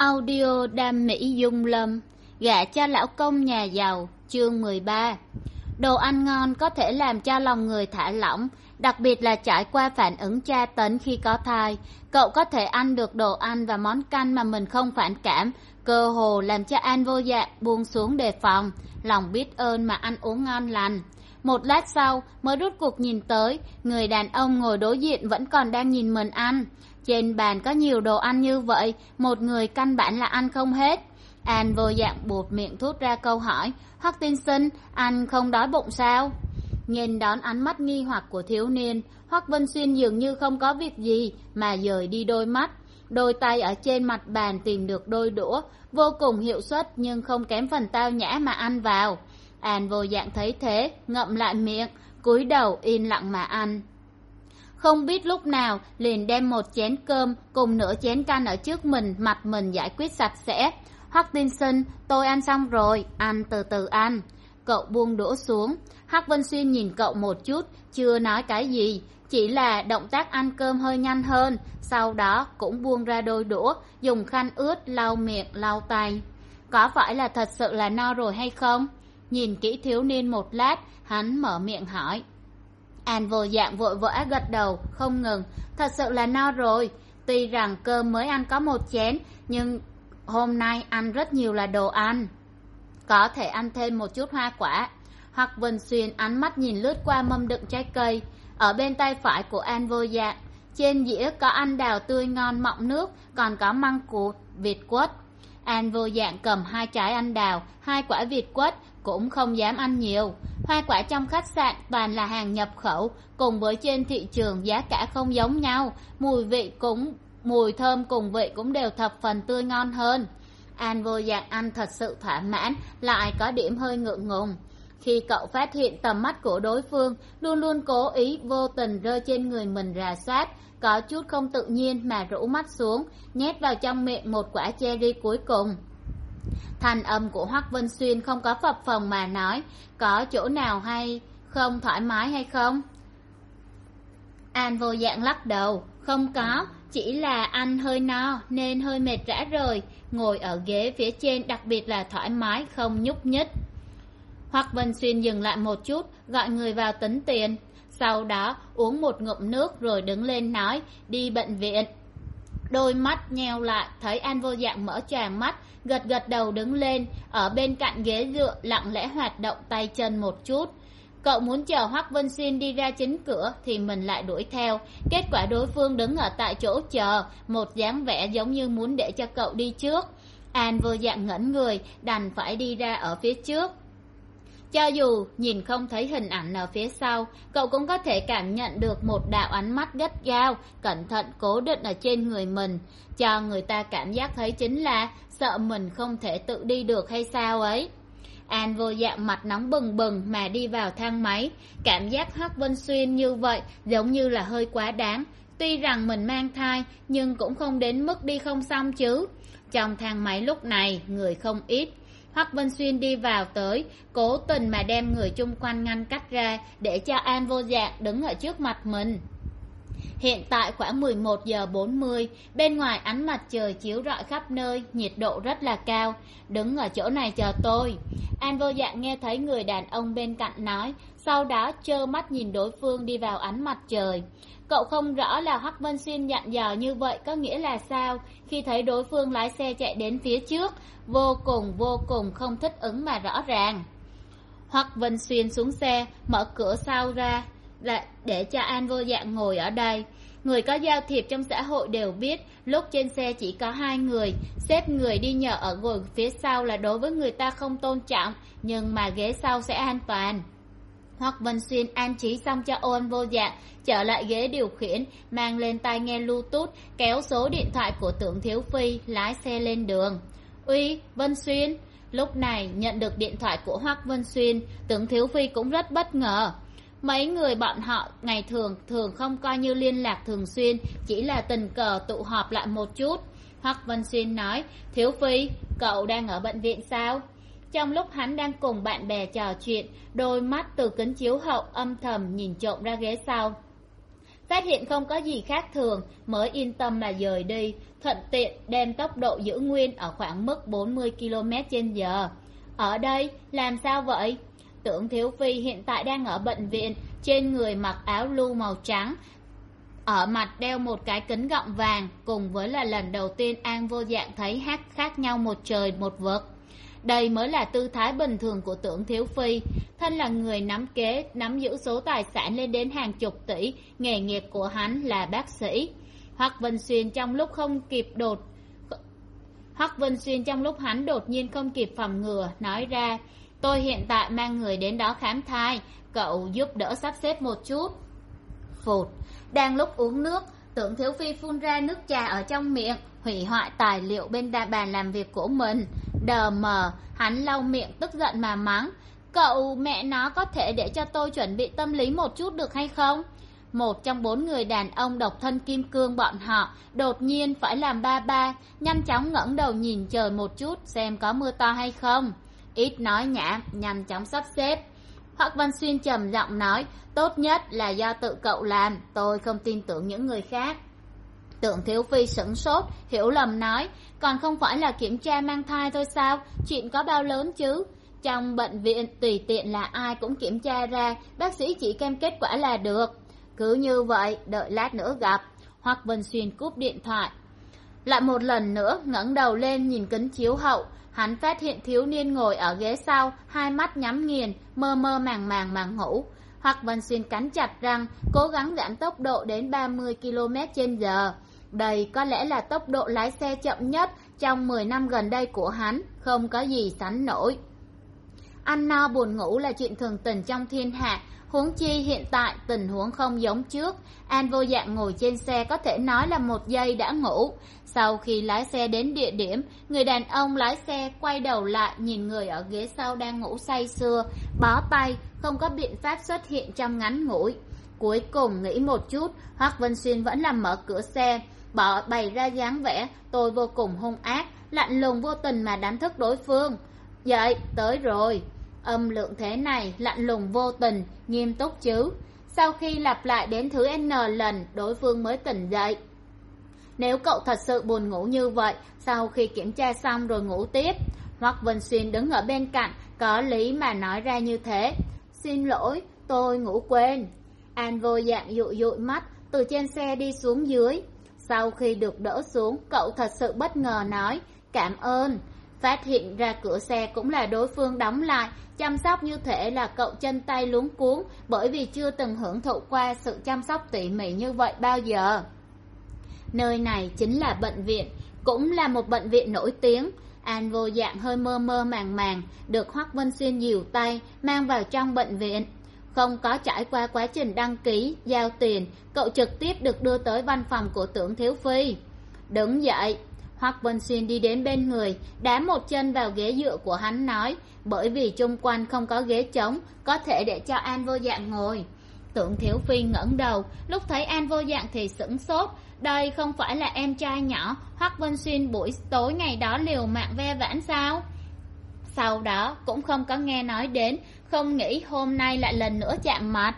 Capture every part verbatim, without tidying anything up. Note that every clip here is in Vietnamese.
Audio Đam Mỹ Dung Lâm, gả cho lão công nhà giàu, chương mười ba. Đồ ăn ngon có thể làm cho lòng người thả lỏng, đặc biệt là trải qua phản ứng tra tấn khi có thai. Cậu có thể ăn được đồ ăn và món canh mà mình không phản cảm, cơ hồ làm cho An vô dạ buông xuống đề phòng, lòng biết ơn mà ăn uống ngon lành. Một lát sau mới rút cuộc nhìn tới, người đàn ông ngồi đối diện vẫn còn đang nhìn mình ăn. Trên bàn có nhiều đồ ăn như vậy, một người căn bản là ăn không hết. An vô dạng buột miệng thốt ra câu hỏi, Hoắc tiên sinh, anh không đói bụng sao? Nhìn đón ánh mắt nghi hoặc của thiếu niên, Hoắc Vân Xuyên dường như không có việc gì mà dời đi đôi mắt. Đôi tay ở trên mặt bàn tìm được đôi đũa, vô cùng hiệu suất nhưng không kém phần tao nhã mà ăn vào. An vô dạng thấy thế, ngậm lại miệng, cúi đầu yên lặng mà ăn. Không biết lúc nào liền đem một chén cơm cùng nửa chén canh ở trước mình, mặt mình giải quyết sạch sẽ. Hoắc tiên sinh, tôi ăn xong rồi, ăn từ từ ăn. Cậu buông đũa xuống. Hoắc Vân Xuyên nhìn cậu một chút, chưa nói cái gì, chỉ là động tác ăn cơm hơi nhanh hơn, sau đó cũng buông ra đôi đũa, dùng khăn ướt lau miệng lau tay. Có phải là thật sự là no rồi hay không? Nhìn kỹ thiếu niên một lát, hắn mở miệng hỏi. An vô dạng vội vã gật đầu, không ngừng, thật sự là no rồi. Tuy rằng cơm mới ăn có một chén, nhưng hôm nay ăn rất nhiều là đồ ăn. Có thể ăn thêm một chút hoa quả. Hoắc Vân Xuyên ánh mắt nhìn lướt qua mâm đựng trái cây. Ở bên tay phải của An vô dạng, trên dĩa có anh đào tươi ngon mọng nước, còn có măng cụt, vịt quất. An vô dạng cầm hai trái anh đào, hai quả vịt quất, cũng không dám ăn nhiều. Hoa quả trong khách sạn toàn là hàng nhập khẩu, cùng với trên thị trường giá cả không giống nhau, mùi vị cũng mùi thơm cùng vị cũng đều thập phần tươi ngon hơn. An vô dạng ăn thật sự thỏa mãn, lại có điểm hơi ngượng ngùng. Khi cậu phát hiện tầm mắt của đối phương luôn luôn cố ý vô tình rơi trên người mình rà soát, có chút không tự nhiên mà rũ mắt xuống, nhét vào trong miệng một quả cherry cuối cùng. Thanh âm của Hoắc Vân Xuyên không có phập phồng mà nói, có chỗ nào hay không thoải mái hay không? An vô dạng lắc đầu, không có, chỉ là ăn hơi no nên hơi mệt rã rời, ngồi ở ghế phía trên đặc biệt là thoải mái, không nhúc nhích. Hoắc Vân Xuyên dừng lại một chút, gọi người vào tính tiền, sau đó uống một ngụm nước rồi đứng lên nói, đi bệnh viện. Đôi mắt nheo lại, thấy An vô dạng mở choàng mắt, gật gật đầu đứng lên, ở bên cạnh ghế dựa lặng lẽ hoạt động tay chân một chút. Cậu muốn chờ Hoắc Vân Xuyên đi ra chính cửa thì mình lại đuổi theo, kết quả đối phương đứng ở tại chỗ chờ, một dáng vẻ giống như muốn để cho cậu đi trước. An vô dạng ngẩn người, đành phải đi ra ở phía trước. Cho dù nhìn không thấy hình ảnh ở phía sau, cậu cũng có thể cảm nhận được một đạo ánh mắt gắt gao, cẩn thận cố định ở trên người mình, cho người ta cảm giác thấy chính là sợ mình không thể tự đi được hay sao ấy. An vô dạng mặt nóng bừng bừng mà đi vào thang máy, cảm giác Hoắc Vân Xuyên như vậy giống như là hơi quá đáng. Tuy rằng mình mang thai nhưng cũng không đến mức đi không xong chứ. Trong thang máy lúc này người không ít. Hoắc Vân Xuyên đi vào tới, cố tình mà đem người chung quanh ngăn cách ra để cho An vô dạng đứng ở trước mặt mình. Hiện tại khoảng mười một giờ bốn mươi, bên ngoài ánh mặt trời chiếu rọi khắp nơi, nhiệt độ rất là cao. Đứng ở chỗ này chờ tôi. An vô dạng nghe thấy người đàn ông bên cạnh nói, sau đó trơ mắt nhìn đối phương đi vào ánh mặt trời. Cậu không rõ là Hoắc Vân Xuyên dặn dò như vậy có nghĩa là sao, khi thấy đối phương lái xe chạy đến phía trước, vô cùng vô cùng không thích ứng mà rõ ràng. Hoắc Vân Xuyên xuống xe, mở cửa sau ra, để cho An vô dạng ngồi ở đây. Người có giao thiệp trong xã hội đều biết, lúc trên xe chỉ có hai người, xếp người đi nhờ ở ngồi phía sau là đối với người ta không tôn trọng, nhưng mà ghế sau sẽ an toàn. Hoắc Vân Xuyên an trí xong cho An vô dạng, trở lại ghế điều khiển, mang lên tai nghe Bluetooth, kéo số điện thoại của Tưởng Thiếu Phi, lái xe lên đường. Uy, Vân Xuyên. Lúc này nhận được điện thoại của Hoắc Vân Xuyên, Tưởng Thiếu Phi cũng rất bất ngờ. Mấy người bọn họ ngày thường thường không coi như liên lạc thường xuyên, chỉ là tình cờ tụ họp lại một chút. Hoắc Vân Xuyên nói, Thiếu Phi, cậu đang ở bệnh viện sao? Trong lúc hắn đang cùng bạn bè trò chuyện, đôi mắt từ kính chiếu hậu âm thầm nhìn trộm ra ghế sau. phát hiện không có gì khác thường mới yên tâm mà dời đi, thuận tiện đem tốc độ giữ nguyên ở khoảng mức bốn mươi ki lô mét trên giờ. Ở đây làm sao vậy? Tưởng Thiếu Phi hiện tại đang ở bệnh viện, trên người mặc áo lu màu trắng, ở mặt đeo một cái kính gọng vàng, cùng với là lần đầu tiên An Vô Dạng thấy hát khác nhau một trời một vực. Đây mới là tư thái bình thường của Tưởng Thiếu Phi. Thân là người nắm kế nắm giữ số tài sản lên đến hàng chục tỷ, nghề nghiệp của hắn là bác sĩ. Hoắc Vân Xuyên trong lúc không kịp đột Hoắc Vân Xuyên trong lúc hắn đột nhiên không kịp phòng ngừa, nói ra: tôi hiện tại mang người đến đó khám thai, cậu giúp đỡ sắp xếp một chút. Phụt, đang lúc uống nước, Tưởng Thiếu Phi phun ra nước trà ở trong miệng, hủy hoại tài liệu bên đa bàn làm việc của mình. Đờ mờ, hắn lau miệng tức giận mà mắng: cậu mẹ nó có thể để cho tôi chuẩn bị tâm lý một chút được hay không? Một trong bốn người đàn ông độc thân kim cương bọn họ đột nhiên phải làm ba ba, nhanh chóng ngẩng đầu nhìn trời một chút xem có mưa to hay không. Ít nói nhảm, nhanh chóng sắp xếp. Hoắc Văn Xuyên trầm giọng nói: tốt nhất là do tự cậu làm, tôi không tin tưởng những người khác. Tưởng Thiếu Phi sửng sốt, hiểu lầm nói: còn không phải là kiểm tra mang thai thôi sao, chuyện có bao lớn chứ? Trong bệnh viện tùy tiện là ai cũng kiểm tra ra, bác sĩ chỉ xem kết quả là được. Cứ như vậy, đợi lát nữa gặp. Hoắc Vân Xuyên cúp điện thoại, lại một lần nữa ngẩng đầu lên nhìn kính chiếu hậu. Hắn phát hiện thiếu niên ngồi ở ghế sau, hai mắt nhắm nghiền, mơ mơ màng màng mà ngủ. Hoắc Vân Xuyên cắn chặt răng, cố gắng giảm tốc độ đến ba mươi ki lô mét trên giờ. Đây có lẽ là tốc độ lái xe chậm nhất trong mười năm gần đây của hắn, không có gì sánh nổi. Ăn no buồn ngủ là chuyện thường tình trong thiên hạ, huống chi hiện tại tình huống không giống trước. An Vô Dạng ngồi trên xe có thể nói là một giây đã ngủ. Sau khi lái xe đến địa điểm, người đàn ông lái xe quay đầu lại nhìn người ở ghế sau đang ngủ say sưa, bó tay, không có biện pháp xuất hiện trong ngắn ngủi. Cuối cùng nghĩ một chút, Hoắc Vân Xuyên vẫn làm mở cửa xe, bỏ bày ra dáng vẻ tôi vô cùng hung ác, lạnh lùng vô tình mà đánh thức đối phương. Dậy, tới rồi. Âm lượng thế này, lạnh lùng vô tình, nghiêm túc chứ. Sau khi lặp lại đến thứ N lần, đối phương mới tỉnh dậy. Nếu cậu thật sự buồn ngủ như vậy, sau khi kiểm tra xong rồi ngủ tiếp. Hoắc Vân Xuyên đứng ở bên cạnh, có lý mà nói ra như thế. Xin lỗi, tôi ngủ quên. An Vô Dạng dụi dụi mắt, từ trên xe đi xuống dưới. Sau khi được đỡ xuống, cậu thật sự bất ngờ nói: cảm ơn. Phát hiện ra cửa xe cũng là đối phương đóng lại, chăm sóc như thể là cậu chân tay luống cuống, bởi vì chưa từng hưởng thụ qua sự chăm sóc tỉ mỉ như vậy bao giờ. Nơi này chính là bệnh viện, cũng là một bệnh viện nổi tiếng. An Vô Dạng hơi mơ mơ màng màng, được Hoắc Vân Xuyên dìu tay mang vào trong bệnh viện. Không có trải qua quá trình đăng ký, giao tiền, cậu trực tiếp được đưa tới văn phòng của Tưởng Thiếu Phi. Đứng dậy. Hoắc Vân Xuyên đi đến bên người, đá một chân vào ghế dựa của hắn, nói: bởi vì chung quanh không có ghế trống, có thể để cho An Vô Dạng ngồi. Tưởng Thiếu Phi ngẩng đầu, lúc thấy An Vô Dạng thì sửng sốt. Đây không phải là em trai nhỏ Hoắc Vân Xuyên buổi tối ngày đó liều mạng ve vãn sao? Sau đó cũng không có nghe nói đến, không nghĩ hôm nay lại lần nữa chạm mặt.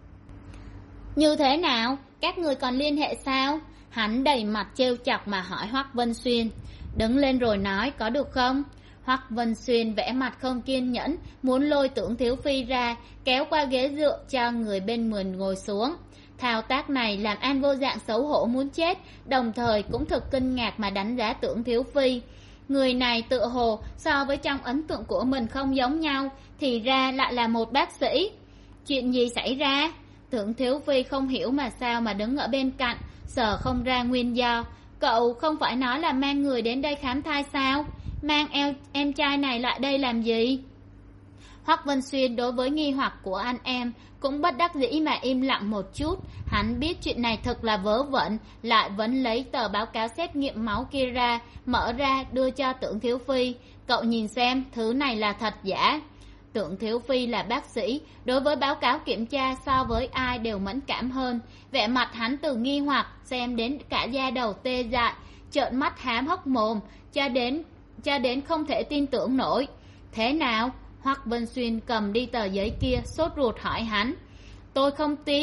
Như thế nào? Các người còn liên hệ sao? Hắn đầy mặt trêu chọc mà hỏi Hoắc Vân Xuyên. Đứng lên rồi nói, có được không? Hoắc Vân Xuyên vẽ mặt không kiên nhẫn, muốn lôi Tưởng Thiếu Phi ra, kéo qua ghế dựa cho người bên mình ngồi xuống. Thao tác này làm An Vô Dạng xấu hổ muốn chết, đồng thời cũng thực kinh ngạc mà đánh giá Tưởng Thiếu Phi. Người này tựa hồ so với trong ấn tượng của mình không giống nhau, thì ra lại là một bác sĩ. Chuyện gì xảy ra? Tưởng Thiếu Phi không hiểu mà sao mà đứng ở bên cạnh, sợ không ra nguyên do. Cậu không phải nói là mang người đến đây khám thai sao? Mang em, em trai này lại đây làm gì? Hoắc Vân Xuyên đối với nghi hoặc của anh em cũng bất đắc dĩ mà im lặng một chút. Hắn biết chuyện này thật là vớ vẩn, lại vẫn lấy tờ báo cáo xét nghiệm máu kia ra, mở ra đưa cho Tưởng Thiếu Phi. Cậu nhìn xem, thứ này là thật giả. Tưởng Thiếu Phi là bác sĩ, đối với báo cáo kiểm tra so với ai đều mẫn cảm hơn. Vẻ mặt hắn từ nghi hoặc xem đến cả da đầu tê dại, trợn mắt há hốc mồm, cho đến cho đến không thể tin tưởng nổi. Thế nào? Hoắc Vân Xuyên cầm đi tờ giấy kia, sốt ruột hỏi hắn. Tôi không tin.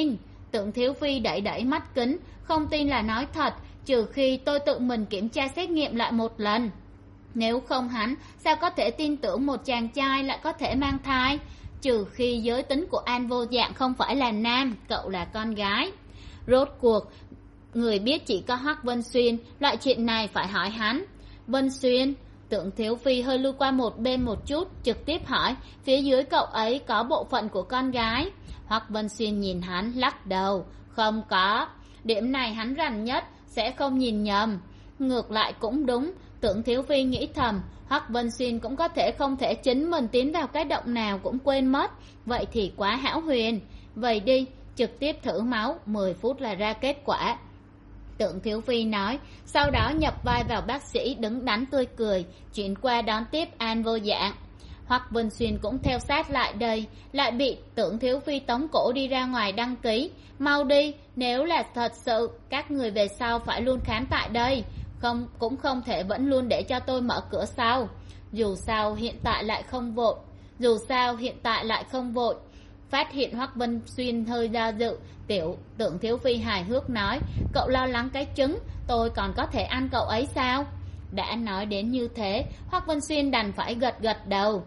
Tưởng Thiếu Phi đẩy đẩy mắt kính, không tin là nói thật, trừ khi tôi tự mình kiểm tra xét nghiệm lại một lần. Nếu không hắn sao có thể tin tưởng một chàng trai lại có thể mang thai? Trừ khi giới tính của An Vô Dạng không phải là nam, cậu là con gái. Rốt cuộc người biết chỉ có Hoắc Vân Xuyên, loại chuyện này phải hỏi hắn. Vân Xuyên, Tưởng Thiếu Phi hơi lui qua một bên một chút, trực tiếp hỏi, phía dưới cậu ấy có bộ phận của con gái? Hoắc Vân Xuyên nhìn hắn lắc đầu, không có. Điểm này hắn rành nhất, sẽ không nhìn nhầm. Ngược lại cũng đúng, Tưởng Thiếu Phi nghĩ thầm, Hoắc Vân Xuyên cũng có thể không thể chính mình tiến vào cái động nào cũng quên mất, vậy thì quá hão huyền. Vậy đi, trực tiếp thử máu, mười phút là ra kết quả. Tưởng Thiếu Phi nói, sau đó nhập vai vào bác sĩ đứng đắn tươi cười, chuyển qua đón tiếp An Vô Dạng. Hoắc Vân Xuyên cũng theo sát lại đây, lại bị Tưởng Thiếu Phi tống cổ đi ra ngoài đăng ký. Mau đi, nếu là thật sự, các người về sau phải luôn khám tại đây, không cũng không thể vẫn luôn để cho tôi mở cửa sau. Dù sao hiện tại lại không vội, dù sao hiện tại lại không vội. Phát hiện Hoắc Vân Xuyên hơi do dự, tiểu Tưởng Thiếu Phi hài hước nói, cậu lo lắng cái trứng, tôi còn có thể ăn cậu ấy sao? Đã nói đến như thế, Hoắc Vân Xuyên đành phải gật gật đầu.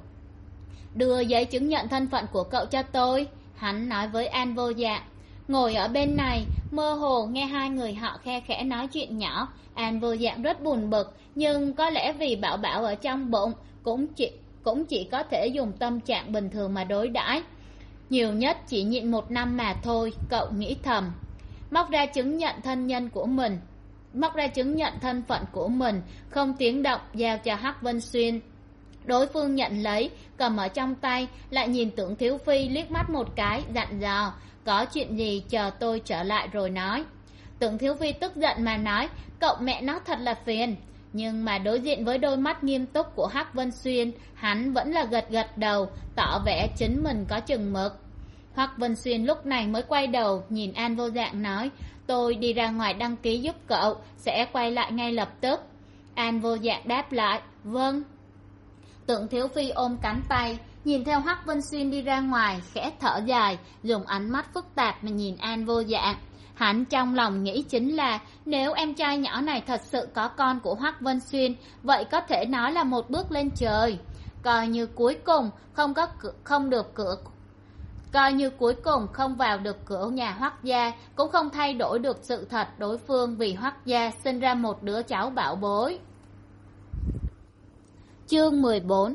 Đưa giấy chứng nhận thân phận của cậu cho tôi, hắn nói với An Vô Dạng. Ngồi ở bên này, mơ hồ nghe hai người họ khe khẽ nói chuyện nhỏ. An Vô Dạng rất buồn bực, nhưng có lẽ vì Bảo Bảo ở trong bụng, cũng chỉ, cũng chỉ có thể dùng tâm trạng bình thường mà đối đãi. Nhiều nhất chỉ nhịn một năm mà thôi, cậu nghĩ thầm. Móc ra chứng nhận thân nhân của mình, móc ra chứng nhận thân phận của mình, không tiếng động giao cho Hoắc Vân Xuyên. Đối phương nhận lấy, cầm ở trong tay, lại nhìn Tưởng Thiếu Phi liếc mắt một cái, dặn dò, có chuyện gì chờ tôi trở lại rồi nói. Tưởng Thiếu Phi tức giận mà nói, cậu mẹ nó thật là phiền. Nhưng mà đối diện với đôi mắt nghiêm túc của Hoắc Vân Xuyên, hắn vẫn là gật gật đầu, tỏ vẻ chính mình có chừng mực. Hoắc Vân Xuyên lúc này mới quay đầu nhìn An Vô Dạng nói, tôi đi ra ngoài đăng ký giúp cậu, sẽ quay lại ngay lập tức. An Vô Dạng đáp lại, vâng. Tưởng Thiếu Phi ôm cánh tay, nhìn theo Hoắc Vân Xuyên đi ra ngoài, khẽ thở dài, dùng ánh mắt phức tạp mà nhìn An Vô Dạng. Hắn trong lòng nghĩ chính là, nếu em trai nhỏ này thật sự có con của Hoắc Vân Xuyên, vậy có thể nói là một bước lên trời. Coi như cuối cùng không có không được cửa coi như cuối cùng không vào được cửa nhà Hoắc gia, cũng không thay đổi được sự thật đối phương vì Hoắc gia sinh ra một đứa cháu bảo bối. Chương mười bốn.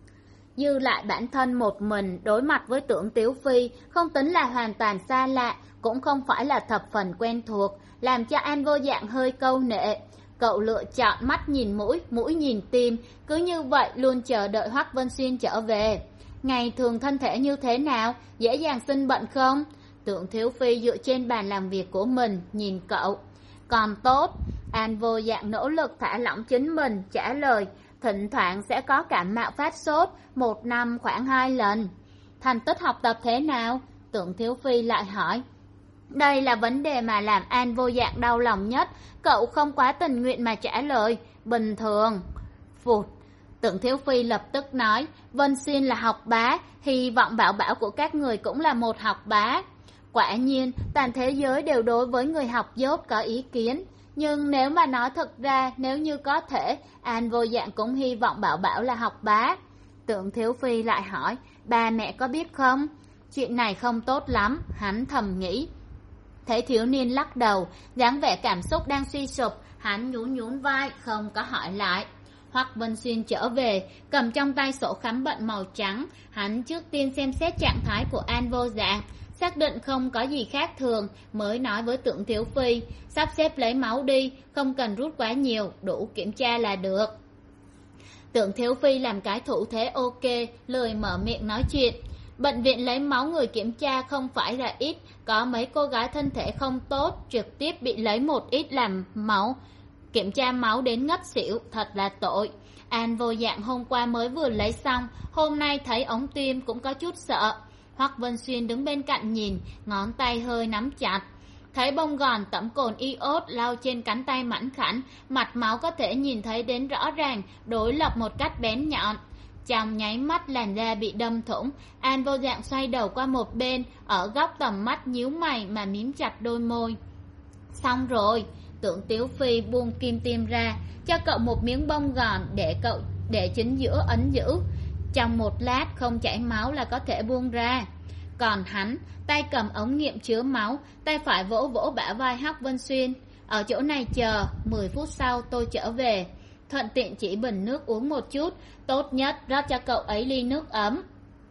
Dư lại bản thân một mình đối mặt với Tưởng Tiếu Phi, không tính là hoàn toàn xa lạ, cũng không phải là thập phần quen thuộc, làm cho An Vô Dạng hơi câu nệ. Cậu lựa chọn mắt nhìn mũi, mũi nhìn tim, cứ như vậy luôn chờ đợi Hoắc Vân Xuyên trở về. Ngày thường thân thể như thế nào, dễ dàng sinh bệnh không? Tưởng Thiếu Phi dựa trên bàn làm việc của mình, nhìn cậu. Còn tốt. An Vô Dạng nỗ lực thả lỏng chính mình, trả lời, thỉnh thoảng sẽ có cảm mạo phát sốt, một năm khoảng hai lần. Thành tích học tập thế nào? Tưởng Thiếu Phi lại hỏi. Đây là vấn đề mà làm An Vô Dạng đau lòng nhất, cậu không quá tình nguyện mà trả lời, bình thường. Phụt. Tưởng Thiếu Phi lập tức nói, Vân Xuyên là học bá, hy vọng Bảo Bảo của các người cũng là một học bá. Quả nhiên, toàn thế giới đều đối với người học dốt có ý kiến. Nhưng nếu mà nói thật ra, nếu như có thể, An Vô Dạng cũng hy vọng Bảo Bảo là học bá. Tưởng Thiếu Phi lại hỏi, ba mẹ có biết không? Chuyện này không tốt lắm, hắn thầm nghĩ. Thấy thiếu niên lắc đầu, dáng vẻ cảm xúc đang suy sụp, hắn nhún nhún vai, không có hỏi lại. Hoắc Vân Xuyên trở về, cầm trong tay sổ khám bệnh màu trắng, hắn trước tiên xem xét trạng thái của An Vô Dạng, xác định không có gì khác thường, mới nói với Tưởng Thiếu Phi, sắp xếp lấy máu đi, không cần rút quá nhiều, đủ kiểm tra là được. Tưởng Thiếu Phi làm cái thủ thế ok, lười mở miệng nói chuyện. Bệnh viện lấy máu người kiểm tra không phải là ít, có mấy cô gái thân thể không tốt, trực tiếp bị lấy một ít làm máu. Kiểm tra máu đến ngất xỉu, thật là tội. An Vô Dạng hôm qua mới vừa lấy xong, hôm nay thấy ống tim cũng có chút sợ. Hoắc Vân Xuyên đứng bên cạnh nhìn, ngón tay hơi nắm chặt. Thấy bông gòn tẩm cồn iốt lau trên cánh tay mảnh khảnh, mặt máu có thể nhìn thấy đến rõ ràng, đối lập một cách bén nhọn. Trong nháy mắt làn da bị đâm thủng, An vô dạng xoay đầu qua một bên, ở góc tầm mắt nhíu mày mà mím chặt đôi môi. Xong rồi, Tưởng Tiếu Phi buông kim tiêm ra, cho cậu một miếng bông gòn để cậu để chính giữa ấn giữ. Trong một lát không chảy máu là có thể buông ra. Còn hắn, tay cầm ống nghiệm chứa máu, tay phải vỗ vỗ bả vai Hắc Vân Xuyên. Ở chỗ này chờ, mười phút sau tôi trở về. Thuận tiện chỉ bình nước uống một chút, tốt nhất rót cho cậu ấy ly nước ấm.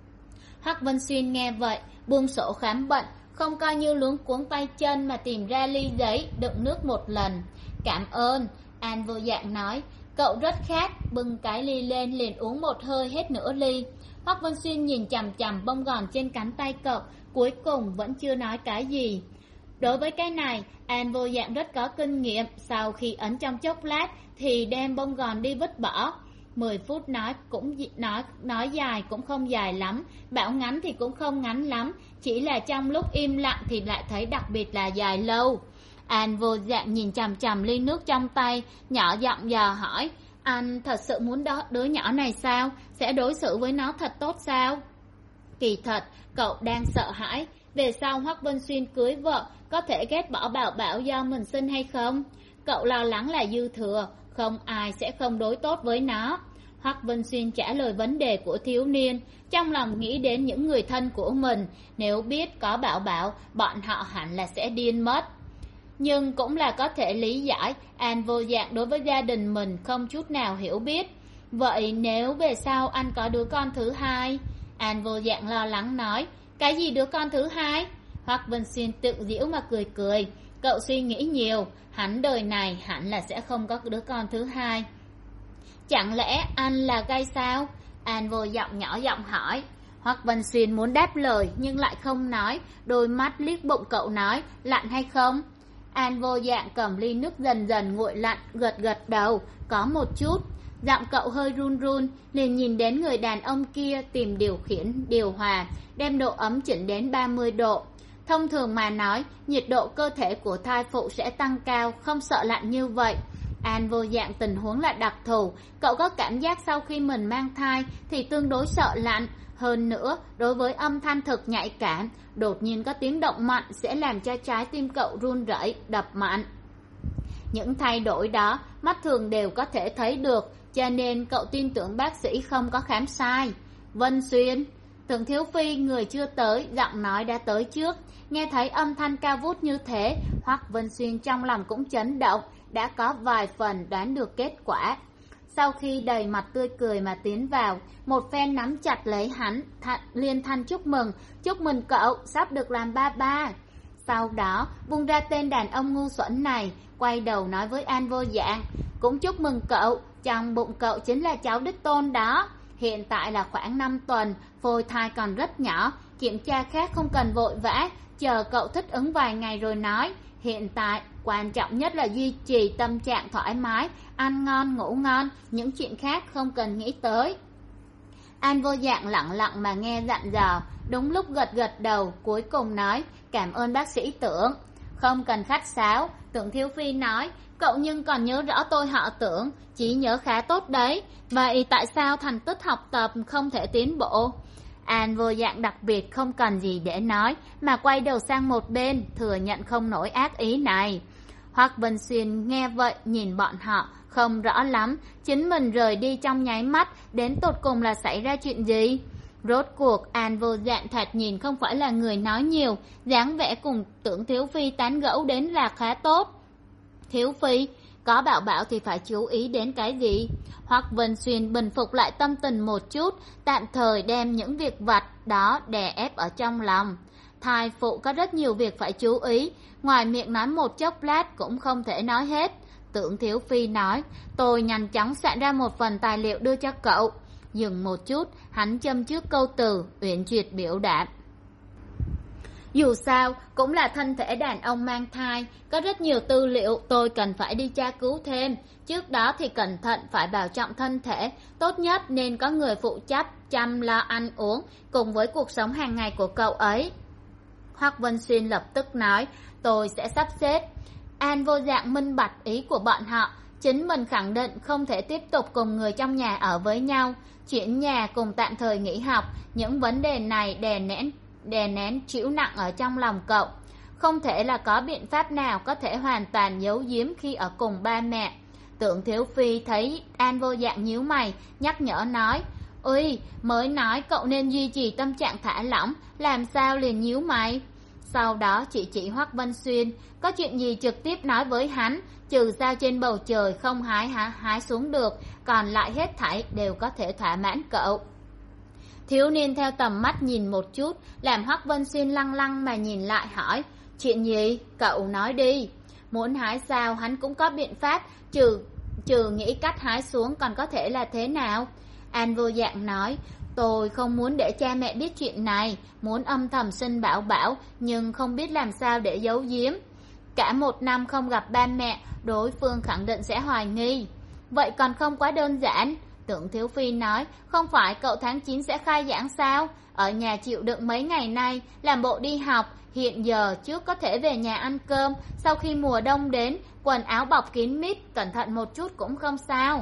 Hắc Vân Xuyên nghe vậy, buông sổ khám bệnh, không coi như luống cuống tay chân mà tìm ra ly giấy đựng nước một lần. Cảm ơn, An vô dạng nói. Cậu rất khát, bưng cái ly lên liền uống một hơi hết nửa ly. Hoắc Vân Xuyên nhìn chằm chằm bông gòn trên cánh tay cậu, cuối cùng vẫn chưa nói cái gì. Đối với cái này, An vô dạng rất có kinh nghiệm, sau khi ấn trong chốc lát thì đem bông gòn đi vứt bỏ. Mười phút nói cũng nói nói dài cũng không dài lắm, bảo ngắn thì cũng không ngắn lắm, chỉ là trong lúc im lặng thì lại thấy đặc biệt là dài lâu. An vô dạng nhìn chằm chằm ly nước trong tay, nhỏ giọng dò hỏi, anh thật sự muốn đó đứa nhỏ này sao? Sẽ đối xử với nó thật tốt sao? Kỳ thật, cậu đang sợ hãi, về sau Hoắc Vân Xuyên cưới vợ, có thể ghét bỏ Bảo Bảo do mình sinh hay không? Cậu lo lắng là dư thừa, không ai sẽ không đối tốt với nó. Hoắc Vân Xuyên trả lời vấn đề của thiếu niên, trong lòng nghĩ đến những người thân của mình, nếu biết có Bảo Bảo, bọn họ hẳn là sẽ điên mất. Nhưng cũng là có thể lý giải, An vô dạng đối với gia đình mình không chút nào hiểu biết. Vậy nếu về sau anh có đứa con thứ hai? An vô dạng lo lắng nói, cái gì đứa con thứ hai? Hoắc Vân Xuyên tự giễu mà cười cười, cậu suy nghĩ nhiều, hắn đời này hẳn là sẽ không có đứa con thứ hai. Chẳng lẽ anh là gay sao? An vô giọng nhỏ giọng hỏi. Hoắc Vân Xuyên muốn đáp lời nhưng lại không nói, đôi mắt liếc bụng cậu nói, lạnh hay không? An vô dạng cầm ly nước dần dần nguội lạnh, gật gật đầu, có một chút. Giọng cậu hơi run run, liền nhìn đến người đàn ông kia tìm điều khiển điều hòa, đem độ ấm chỉnh đến ba mươi độ. Thông thường mà nói, nhiệt độ cơ thể của thai phụ sẽ tăng cao, không sợ lạnh như vậy. An vô dạng tình huống là đặc thù, cậu có cảm giác sau khi mình mang thai thì tương đối sợ lạnh. Hơn nữa, đối với âm thanh thực nhạy cảm, đột nhiên có tiếng động mạnh sẽ làm cho trái tim cậu run rẩy, đập mạnh. Những thay đổi đó, mắt thường đều có thể thấy được, cho nên cậu tin tưởng bác sĩ không có khám sai. Vân Xuyên, Tưởng Thiếu Phi người chưa tới, giọng nói đã tới trước. Nghe thấy âm thanh cao vút như thế, Hoắc Vân Xuyên trong lòng cũng chấn động, đã có vài phần đoán được kết quả. Sau khi đầy mặt tươi cười mà tiến vào, một phen nắm chặt lấy hắn, th liên thanh chúc mừng, chúc mừng cậu sắp được làm ba ba. Sau đó buông ra tên đàn ông ngu xuẩn này, quay đầu nói với An vô dạng, cũng chúc mừng cậu, trong bụng cậu chính là cháu đích tôn đó. Hiện tại là khoảng năm tuần, phôi thai còn rất nhỏ, kiểm tra khác không cần vội vã, chờ cậu thích ứng vài ngày rồi nói. Hiện tại quan trọng nhất là duy trì tâm trạng thoải mái, ăn ngon ngủ ngon, những chuyện khác không cần nghĩ tới. An vô dạng lặng lặng mà nghe dặn dò, đúng lúc gật gật đầu, cuối cùng nói, cảm ơn bác sĩ Tưởng. Không cần khách sáo, Tưởng Thiếu Phi nói, cậu nhưng còn nhớ rõ tôi họ Tưởng, trí nhớ khá tốt đấy. Vậy tại sao thành tích học tập không thể tiến bộ? An vô dạng đặc biệt không cần gì để nói, mà quay đầu sang một bên, thừa nhận không nổi ác ý này. Hoắc Vân Xuyên nghe vậy nhìn bọn họ, không rõ lắm, chính mình rời đi trong nháy mắt, đến tột cùng là xảy ra chuyện gì? Rốt cuộc An vô dạng thoạt nhìn không phải là người nói nhiều, dáng vẻ cùng Tưởng Thiếu Phi tán gẫu đến là khá tốt. Thiếu Phi, có Bảo Bảo thì phải chú ý đến cái gì? Hoắc Vân Xuyên bình phục lại tâm tình một chút, tạm thời đem những việc vặt đó đè ép ở trong lòng. Thai phụ có rất nhiều việc phải chú ý, ngoài miệng nói một chốc lát cũng không thể nói hết. Tưởng Thiếu Phi nói, tôi nhanh chóng soạn ra một phần tài liệu đưa cho cậu. Dừng một chút, hắn châm trước câu từ, uyển chuyển biểu đạt. Dù sao, cũng là thân thể đàn ông mang thai, có rất nhiều tư liệu tôi cần phải đi tra cứu thêm. Trước đó thì cẩn thận phải bảo trọng thân thể, tốt nhất nên có người phụ trách chăm lo ăn uống cùng với cuộc sống hàng ngày của cậu ấy. Hoắc Vân Xuyên lập tức nói, tôi sẽ sắp xếp. An vô dạng minh bạch ý của bọn họ, chính mình khẳng định không thể tiếp tục cùng người trong nhà ở với nhau, chuyển nhà cùng tạm thời nghỉ học. Những vấn đề này đè nén đè nén chịu nặng ở trong lòng cậu. Không thể là có biện pháp nào có thể hoàn toàn giấu giếm khi ở cùng ba mẹ. Tưởng Thiếu Phi thấy An Vô Dạng nhíu mày, nhắc nhở nói: "Ui, mới nói cậu nên duy trì tâm trạng thả lỏng, làm sao liền nhíu mày?" Sau đó chị chỉ Hoắc Vân Xuyên, có chuyện gì trực tiếp nói với hắn, trừ sao trên bầu trời không hái hái, hái xuống được, còn lại hết thảy đều có thể thỏa mãn cậu. Thiếu niên theo tầm mắt nhìn một chút, làm Hoắc Vân Xuyên lăng lăng mà nhìn lại hỏi: "Chuyện gì? Cậu nói đi." Muốn hái sao hắn cũng có biện pháp, trừ trừ nghĩ cách hái xuống còn có thể là thế nào? An Vô Dạng nói: "Tôi không muốn để cha mẹ biết chuyện này, muốn âm thầm sinh Bảo Bảo, nhưng không biết làm sao để giấu giếm. Cả một năm không gặp ba mẹ, đối phương khẳng định sẽ hoài nghi." "Vậy còn không quá đơn giản." Tưởng Thiếu Phi nói: "Không phải cậu tháng chín sẽ khai giảng sao? Ở nhà chịu đựng mấy ngày nay, làm bộ đi học, hiện giờ trước có thể về nhà ăn cơm, sau khi mùa đông đến, quần áo bọc kín mít, cẩn thận một chút cũng không sao."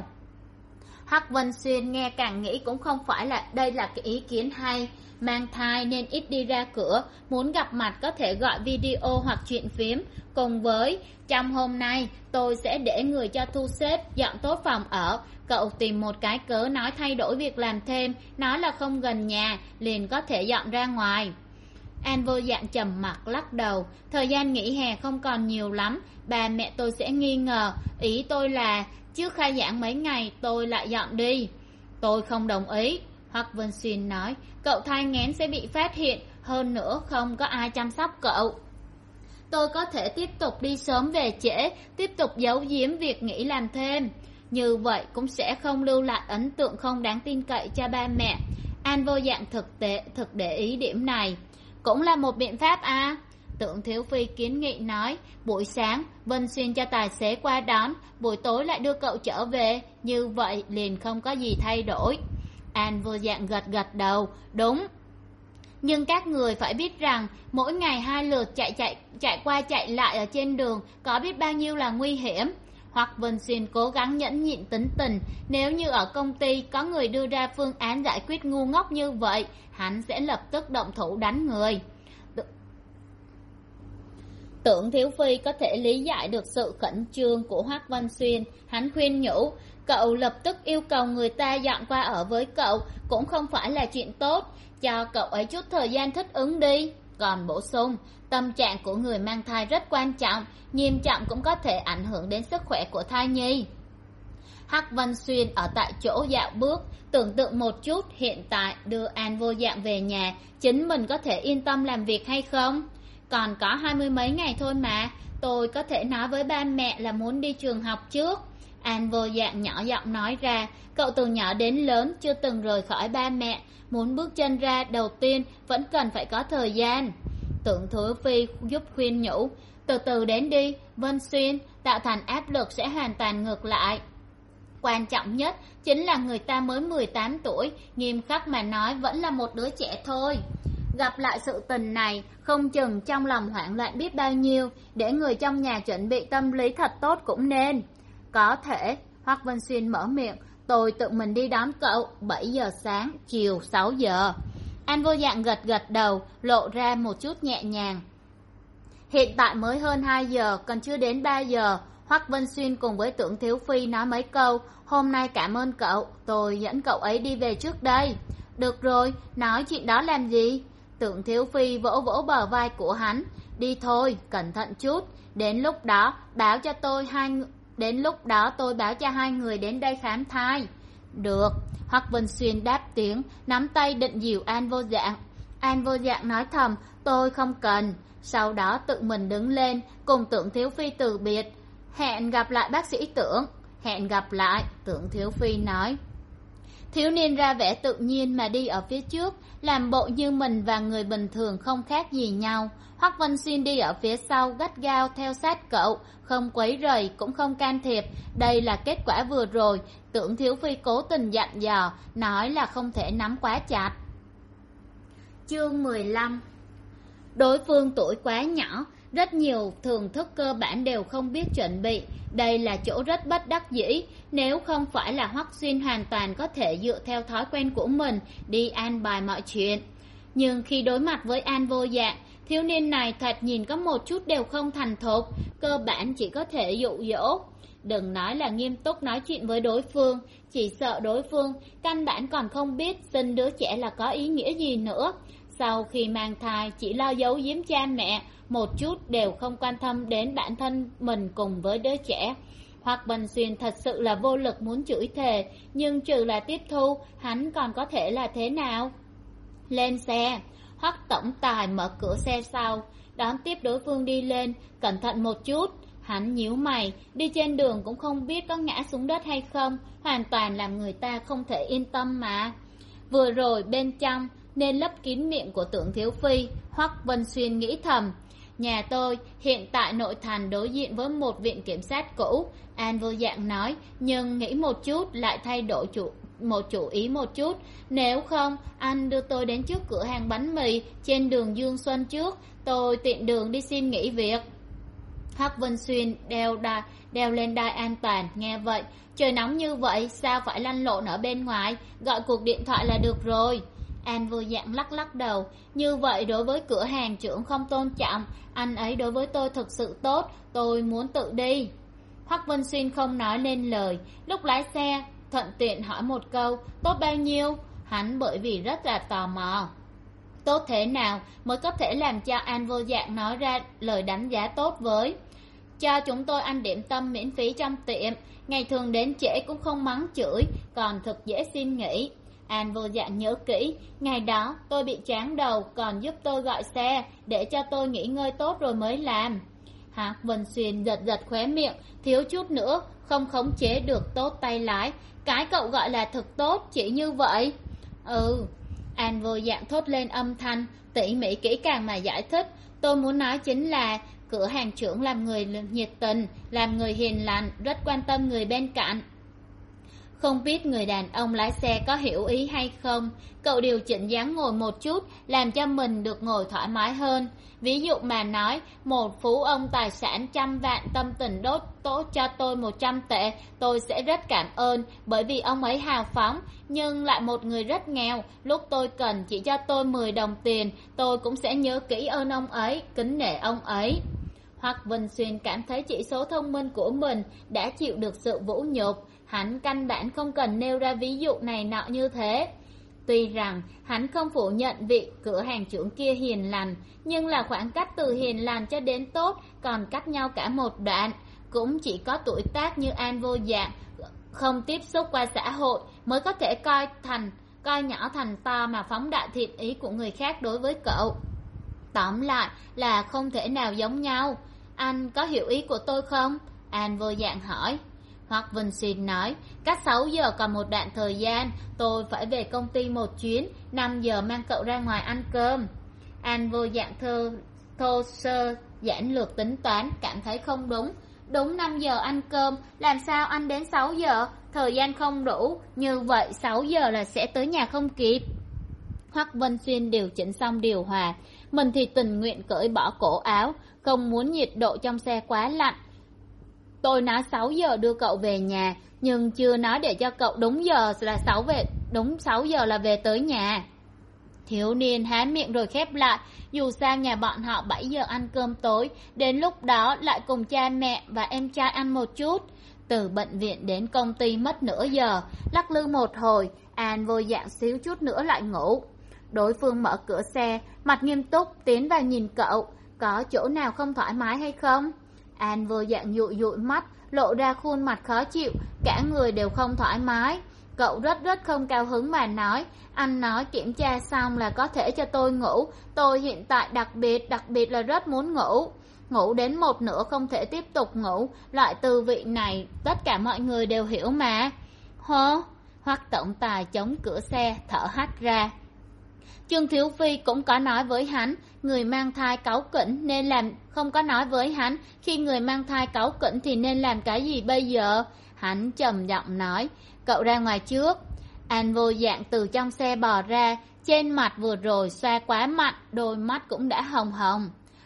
Hắc Vân Xuyên nghe càng nghĩ cũng không phải là đây là cái ý kiến hay. Mang thai nên ít đi ra cửa, muốn gặp mặt có thể gọi video hoặc chuyện phím. Cùng với trong hôm nay tôi sẽ để người cho thu xếp dọn tốt phòng ở, cậu tìm một cái cớ nói thay đổi việc làm thêm, nói là không gần nhà liền có thể dọn ra ngoài. An Vô Dạng trầm mặc lắc đầu: "Thời gian nghỉ hè không còn nhiều lắm, ba mẹ tôi sẽ nghi ngờ, ý tôi là trước khai giảng mấy ngày tôi lại dọn đi." "Tôi không đồng ý." Hoắc Vân Xuyên nói: "Cậu thai nghén sẽ bị phát hiện, hơn nữa không có ai chăm sóc cậu. Tôi có thể tiếp tục đi sớm về trễ, tiếp tục giấu giếm việc nghỉ làm thêm. Như vậy cũng sẽ không lưu lại ấn tượng không đáng tin cậy cho ba mẹ." An Vô Dạng thực tế thực để ý điểm này. "Cũng là một biện pháp à?" Tưởng Thiếu Phi kiến nghị nói: "Buổi sáng Vân Xuyên cho tài xế qua đón, buổi tối lại đưa cậu trở về, như vậy liền không có gì thay đổi." An Vô Dạng gật gật đầu: "Đúng. Nhưng các người phải biết rằng mỗi ngày hai lượt chạy chạy chạy qua chạy lại ở trên đường có biết bao nhiêu là nguy hiểm." Hoắc Vân Xuyên cố gắng nhẫn nhịn tính tình, nếu như ở công ty có người đưa ra phương án giải quyết ngu ngốc như vậy, hắn sẽ lập tức động thủ đánh người. Tưởng Thiếu Phi có thể lý giải được sự khẩn trương của Hoắc Vân Xuyên, hắn khuyên nhủ: "Cậu lập tức yêu cầu người ta dọn qua ở với cậu cũng không phải là chuyện tốt, cho cậu ấy chút thời gian thích ứng đi." Còn bổ sung: "Tâm trạng của người mang thai rất quan trọng, nghiêm trọng cũng có thể ảnh hưởng đến sức khỏe của thai nhi." Hắc Vân Xuyên ở tại chỗ dạo bước, tưởng tượng một chút hiện tại đưa An Vô Dạng về nhà, chính mình có thể yên tâm làm việc hay không? Còn có hai mươi mấy ngày thôi mà, tôi có thể nói với ba mẹ là muốn đi trường học trước. An Vô Dạng nhỏ giọng nói ra, cậu từ nhỏ đến lớn chưa từng rời khỏi ba mẹ, muốn bước chân ra đầu tiên vẫn cần phải có thời gian. Tưởng Thừa Phi giúp khuyên nhủ, từ từ đến đi, Vân Xuyên, tạo thành áp lực sẽ hoàn toàn ngược lại. Quan trọng nhất chính là người ta mới mười tám tuổi, nghiêm khắc mà nói vẫn là một đứa trẻ thôi. Gặp lại sự tình này, không chừng trong lòng hoảng loạn biết bao nhiêu, để người trong nhà chuẩn bị tâm lý thật tốt cũng nên. Có thể, Hoắc Vân Xuyên mở miệng, tôi tự mình đi đón cậu, bảy giờ sáng, chiều sáu giờ. An Vô Dạng gật gật đầu, lộ ra một chút nhẹ nhàng. Hiện tại mới hơn hai giờ, còn chưa đến ba giờ. Hoắc Vân Xuyên cùng với Tưởng Thiếu Phi nói mấy câu, hôm nay cảm ơn cậu, tôi dẫn cậu ấy đi về trước đây. Được rồi, nói chuyện đó làm gì? Tưởng Thiếu Phi vỗ vỗ bờ vai của hắn, đi thôi, cẩn thận chút, đến lúc đó báo cho tôi hai đến lúc đó tôi báo cho hai người đến đây khám thai. Được, Hoắc Vân Xuyên đáp tiếng, nắm tay định dìu An Vô Dạng. An Vô Dạng nói thầm, tôi không cần, sau đó tự mình đứng lên, cùng Tưởng Thiếu Phi từ biệt. Hẹn gặp lại bác sĩ Tưởng. Hẹn gặp lại, Tưởng Thiếu Phi nói. Thiếu niên ra vẻ tự nhiên mà đi ở phía trước, làm bộ như mình và người bình thường không khác gì nhau. Hoắc Vân Xuyên đi ở phía sau gắt gao theo sát cậu, không quấy rầy cũng không can thiệp. Đây là kết quả vừa rồi, Tưởng Thiếu Phi cố tình dặn dò, nói là không thể nắm quá chặt. Chương mười lăm. Đối phương tuổi quá nhỏ, rất nhiều thưởng thức cơ bản đều không biết chuẩn bị. Đây là chỗ rất bất đắc dĩ, nếu không phải là Hoắc Xuyên hoàn toàn có thể dựa theo thói quen của mình đi an bài mọi chuyện. Nhưng khi đối mặt với An Vô Dạng, thiếu niên này thật nhìn có một chút đều không thành thục, cơ bản chỉ có thể dụ dỗ. Đừng nói là nghiêm túc nói chuyện với đối phương, chỉ sợ đối phương căn bản còn không biết sinh đứa trẻ là có ý nghĩa gì nữa. Sau khi mang thai chỉ lo giấu giếm cha mẹ, một chút đều không quan tâm đến bản thân mình cùng với đứa trẻ. Hoắc Vân Xuyên thật sự là vô lực muốn chửi thề, nhưng trừ là tiếp thu, hắn còn có thể là thế nào? Lên xe, Hoắc tổng tài mở cửa xe sau, đón tiếp đối phương đi lên, cẩn thận một chút. Hắn nhíu mày, đi trên đường cũng không biết có ngã xuống đất hay không, hoàn toàn làm người ta không thể yên tâm mà. Vừa rồi bên trong nên lấp kín miệng của Tưởng Thiếu Phi, Hoắc Vân Xuyên nghĩ thầm. Nhà tôi hiện tại nội thành đối diện với một viện kiểm sát cũ, An Vô Dạng nói, nhưng nghĩ một chút lại thay đổi chủ một chủ ý một chút. Nếu không, anh đưa tôi đến trước cửa hàng bánh mì trên đường Dương Xuân trước, tôi tiện đường đi xin nghỉ việc. Hoắc Vân Xuyên đeo đai, đeo lên đai an toàn, nghe vậy, trời nóng như vậy sao phải lăn lộn ở bên ngoài, gọi cuộc điện thoại là được rồi. An Vô Dạng lắc lắc đầu, như vậy đối với cửa hàng trưởng không tôn trọng, anh ấy đối với tôi thực sự tốt, tôi muốn tự đi. Hoắc Vân Xuyên không nói nên lời, lúc lái xe thuận tiện hỏi một câu, tốt bao nhiêu? Hắn bởi vì rất là tò mò. Tốt thế nào mới có thể làm cho An Vô Dạng nói ra lời đánh giá tốt với. Cho chúng tôi ăn điểm tâm miễn phí trong tiệm, ngày thường đến trễ cũng không mắng chửi, còn thật dễ xin nghỉ. An Vô Dạng nhớ kỹ, ngày đó tôi bị choáng đầu, còn giúp tôi gọi xe để cho tôi nghỉ ngơi tốt rồi mới làm. Hoắc Vân Xuyên giật giật khóe miệng, thiếu chút nữa không khống chế được tốt tay lái. Cái cậu gọi là thực tốt chỉ như vậy? Ừ. An Vô Dạng thốt lên âm thanh tỉ mỉ kỹ càng mà giải thích, tôi muốn nói chính là cửa hàng trưởng làm người nhiệt tình, làm người hiền lành, rất quan tâm người bên cạnh. Không biết người đàn ông lái xe có hiểu ý hay không, cậu điều chỉnh dáng ngồi một chút, làm cho mình được ngồi thoải mái hơn. Ví dụ mà nói, một phú ông tài sản trăm vạn tâm tình đốt tốt cho tôi một trăm tệ, tôi sẽ rất cảm ơn, bởi vì ông ấy hào phóng. Nhưng lại một người rất nghèo, lúc tôi cần chỉ cho tôi mười đồng tiền, tôi cũng sẽ nhớ kỹ ơn ông ấy, kính nể ông ấy. Hoắc Vân Xuyên cảm thấy chỉ số thông minh của mình đã chịu được sự vũ nhục. Hắn căn bản không cần nêu ra ví dụ này nọ như thế. Tuy rằng hắn không phủ nhận vị cửa hàng trưởng kia hiền lành, nhưng là khoảng cách từ hiền lành cho đến tốt còn cách nhau cả một đoạn. Cũng chỉ có tuổi tác như An Vô Dạng, không tiếp xúc qua xã hội mới có thể coi thành coi nhỏ thành to mà phóng đại thiện ý của người khác đối với cậu. Tóm lại là không thể nào giống nhau. Anh có hiểu ý của tôi không? An Vô Dạng hỏi. Hoắc Vân Xuyên nói, cách sáu giờ còn một đoạn thời gian, tôi phải về công ty một chuyến, năm giờ mang cậu ra ngoài ăn cơm. An Vô Dạng thơ thô sơ giản lược tính toán, cảm thấy không đúng. Đúng năm giờ ăn cơm, làm sao anh đến sáu giờ? Thời gian không đủ, như vậy sáu giờ là sẽ tới nhà không kịp. Hoắc Vân Xuyên điều chỉnh xong điều hòa, mình thì tình nguyện cởi bỏ cổ áo, không muốn nhiệt độ trong xe quá lạnh. Tôi nói sáu giờ đưa cậu về nhà, nhưng chưa nói để cho cậu đúng giờ là sáu về, đúng sáu giờ là về tới nhà. Thiếu niên há miệng rồi khép lại, dù sao nhà bọn họ bảy giờ ăn cơm tối, đến lúc đó lại cùng cha mẹ và em trai ăn một chút. Từ bệnh viện đến công ty mất nửa giờ, lắc lư một hồi, An Vô Dạng xíu chút nữa lại ngủ. Đối phương mở cửa xe, mặt nghiêm túc tiến vào nhìn cậu, có chỗ nào không thoải mái hay không? An Vô Dạng dụi dụi mắt, lộ ra khuôn mặt khó chịu, cả người đều không thoải mái. Cậu rất rất không cao hứng mà nói, anh nói kiểm tra xong là có thể cho tôi ngủ, tôi hiện tại đặc biệt, đặc biệt là rất muốn ngủ. Ngủ đến một nửa không thể tiếp tục ngủ, loại tư vị này tất cả mọi người đều hiểu mà. Hơ? Hoắc tổng tài chống cửa xe, thở hắt ra. Trương Thiếu Phi cũng có nói với hắn, người mang thai cáu kỉnh nên làm, không có nói với hắn, khi người mang thai cáu kỉnh thì nên làm cái gì bây giờ? Hắn trầm giọng nói, cậu ra ngoài trước. An Vô Dạng từ trong xe bò ra, trên mặt vừa rồi xoa quá mạnh, đôi mắt cũng đã hồng hồng.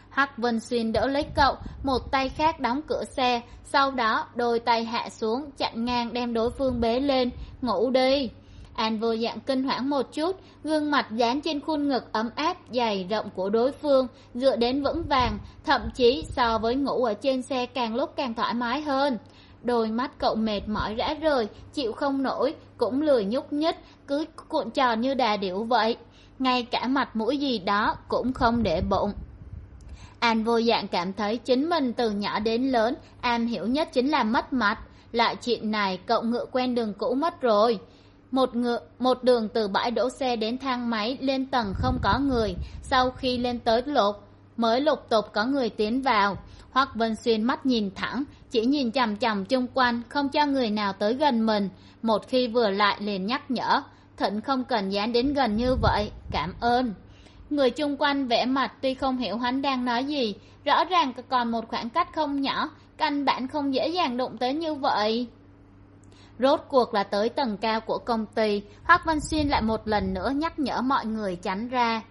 Hoắc Vân Xuyên đỡ lấy cậu, một tay khác đóng cửa xe, sau đó đôi tay hạ xuống chặn ngang đem đối phương bế lên. Ngủ đi. An Vô Dạng kinh hoảng một chút, gương mặt dán trên khuôn ngực ấm áp dày rộng của đối phương, dựa đến vững vàng, thậm chí so với ngủ ở trên xe càng lúc càng thoải mái hơn. Đôi mắt cậu mệt mỏi rã rời, chịu không nổi, cũng lười nhúc nhích, cứ cuộn tròn như đà điểu vậy. Ngay cả mặt mũi gì đó cũng không để bụng. An Vô Dạng cảm thấy chính mình từ nhỏ đến lớn, am hiểu nhất chính là mất mặt. Lại chuyện này cậu ngựa quen đường cũ mất rồi. Một, ngựa, một đường từ bãi đỗ xe đến thang máy lên tầng không có người, sau khi lên tới lột mới lục tục có người tiến vào. Hoắc Vân Xuyên mắt nhìn thẳng, chỉ nhìn chằm chằm chung quanh, không cho người nào tới gần mình. Một khi vừa lại liền nhắc nhở, Thịnh không cần dán đến gần như vậy, cảm ơn. Người chung quanh vẻ mặt tuy không hiểu hắn đang nói gì, rõ ràng còn một khoảng cách không nhỏ, căn bản không dễ dàng đụng tới như vậy. Rốt cuộc là tới tầng cao của công ty, Hoắc Vân Xuyên lại một lần nữa nhắc nhở mọi người tránh ra.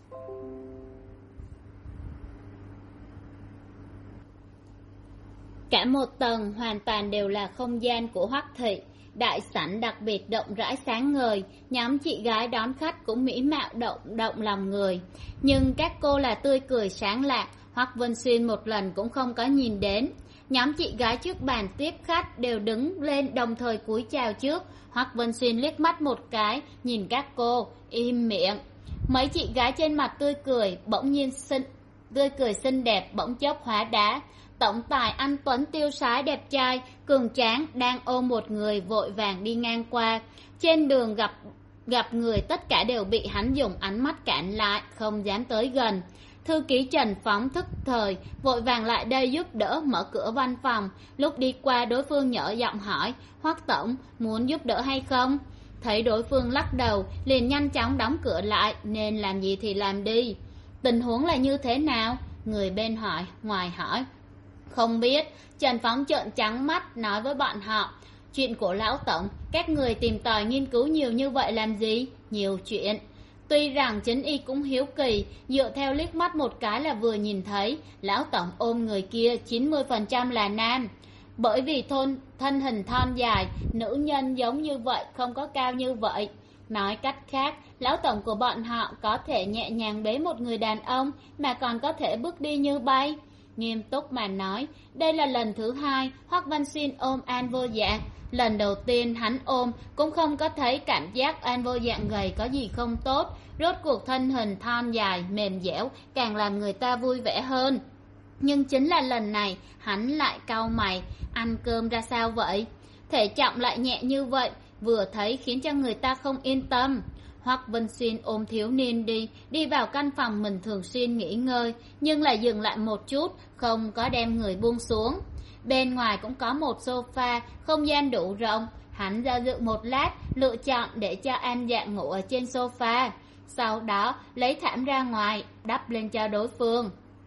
Cả một tầng hoàn toàn đều là không gian của Hoắc thị. Đại sảnh đặc biệt rộng rãi sáng ngời, nhóm chị gái đón khách cũng mỹ mạo động động lòng người. Nhưng các cô là tươi cười sáng lạ, Hoắc Vân Xuyên một lần cũng không có nhìn đến. Nhóm chị gái trước bàn tiếp khách đều đứng lên đồng thời cúi chào trước. Hoắc Vân Xuyên liếc mắt một cái, nhìn các cô, im miệng. Mấy chị gái trên mặt tươi cười, bỗng nhiên xinh, tươi cười xinh đẹp bỗng chốc hóa đá. Tổng tài anh tuấn tiêu sái đẹp trai, cường tráng đang ôm một người vội vàng đi ngang qua. Trên đường gặp gặp người tất cả đều bị hắn dùng ánh mắt cản lại, không dám tới gần. Thư ký Trần Phóng thức thời vội vàng lại đây giúp đỡ mở cửa văn phòng. Lúc đi qua đối phương nhỏ giọng hỏi, Hoắc tổng muốn giúp đỡ hay không? Thấy đối phương lắc đầu liền nhanh chóng đóng cửa lại, nên làm gì thì làm đi. Tình huống là như thế nào? Người bên hỏi ngoài hỏi. Không biết. Trần Phóng trợn trắng mắt nói với bọn họ, chuyện của lão tổng các người tìm tòi nghiên cứu nhiều như vậy làm gì? Nhiều chuyện. Tuy rằng chính y cũng hiếu kỳ, dựa theo liếc mắt một cái là vừa nhìn thấy lão tổng ôm người kia chín mươi phần trăm là nam. Bởi vì thôn thân hình thon dài, nữ nhân giống như vậy không có cao như vậy. Nói cách khác, lão tổng của bọn họ có thể nhẹ nhàng bế một người đàn ông mà còn có thể bước đi như bay. Nghiêm túc mà nói, đây là lần thứ hai Hoắc Văn Xuyên ôm An Vô Dạng. Lần đầu tiên hắn ôm cũng không có thấy cảm giác An Vô Dạng gầy có gì không tốt. Rốt cuộc thân hình thon dài, mềm dẻo càng làm người ta vui vẻ hơn. Nhưng chính là lần này hắn lại cau mày, ăn cơm ra sao vậy? Thể trọng lại nhẹ như vậy, vừa thấy khiến cho người ta không yên tâm. Hoắc Vân Xuyên ôm thiếu niên đi, đi vào căn phòng mình thường xuyên nghỉ ngơi, nhưng lại dừng lại một chút, không có đem người buông xuống. Bên ngoài cũng có một sofa, không gian đủ rộng. Hắn do dự một lát, lựa chọn để cho An Dạng ngủ ở trên sofa. Sau đó lấy thảm ra ngoài, đắp lên cho đối phương.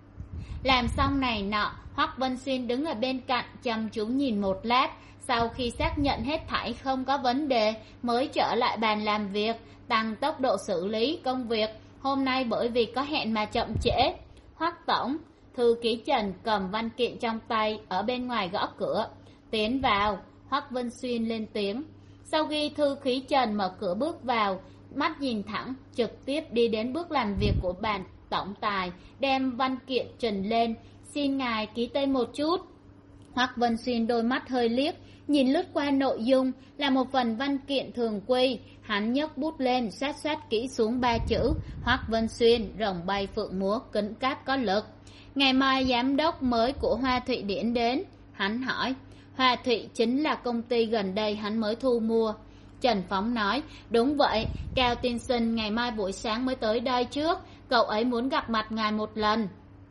Làm xong này nọ, Hoắc Vân Xuyên đứng ở bên cạnh chăm chú nhìn một lát. Sau khi xác nhận hết thảy không có vấn đề, mới trở lại bàn làm việc, tăng tốc độ xử lý công việc. Hôm nay bởi vì có hẹn mà chậm trễ. Hoắc tổng, thư ký Trần cầm văn kiện trong tay ở bên ngoài gõ cửa. Tiến vào. Hoắc Vân Xuyên lên tiếng. Sau khi thư ký Trần mở cửa bước vào, mắt nhìn thẳng, trực tiếp đi đến bước làm việc của bàn tổng tài, đem văn kiện trình lên. Xin ngài ký tên một chút. Hoắc Vân Xuyên đôi mắt hơi liếc, nhìn lướt qua nội dung là một phần văn kiện thường quy. Hắn nhấc bút lên, sát sát kỹ xuống ba chữ Hoắc Vân Xuyên, rồng bay phượng múa, kính cáp có lực. Ngày mai giám đốc mới của Hoa Thụy Điển đến. Hắn hỏi. Hoa Thụy chính là công ty gần đây hắn mới thu mua. Trần Phóng nói. Đúng vậy, Cao tiên sinh ngày mai buổi sáng mới tới đây trước, cậu ấy muốn gặp mặt ngài một lần.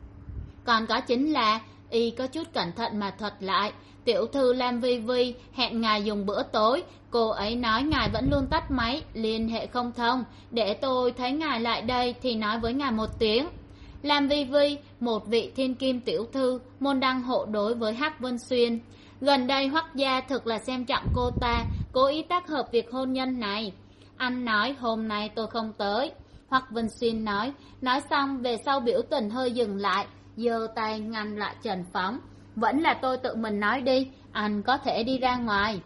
Còn có chính là, y có chút cẩn thận mà thuật lại, tiểu thư Lam Vi Vi hẹn ngài dùng bữa tối, cô ấy nói ngài vẫn luôn tắt máy, liên hệ không thông, để tôi thấy ngài lại đây thì nói với ngài một tiếng. Lam Vi Vi, một vị thiên kim tiểu thư, môn đăng hộ đối với Hoắc Vân Xuyên. Gần đây Hoắc gia thực là xem trọng cô ta, cố ý tác hợp việc hôn nhân này. Anh nói hôm nay tôi không tới. Hoắc Vân Xuyên nói, nói xong về sau biểu tình hơi dừng lại. giơ tay ngăn lại Trần Phóng. Vẫn là tôi tự mình nói đi, anh có thể đi ra ngoài.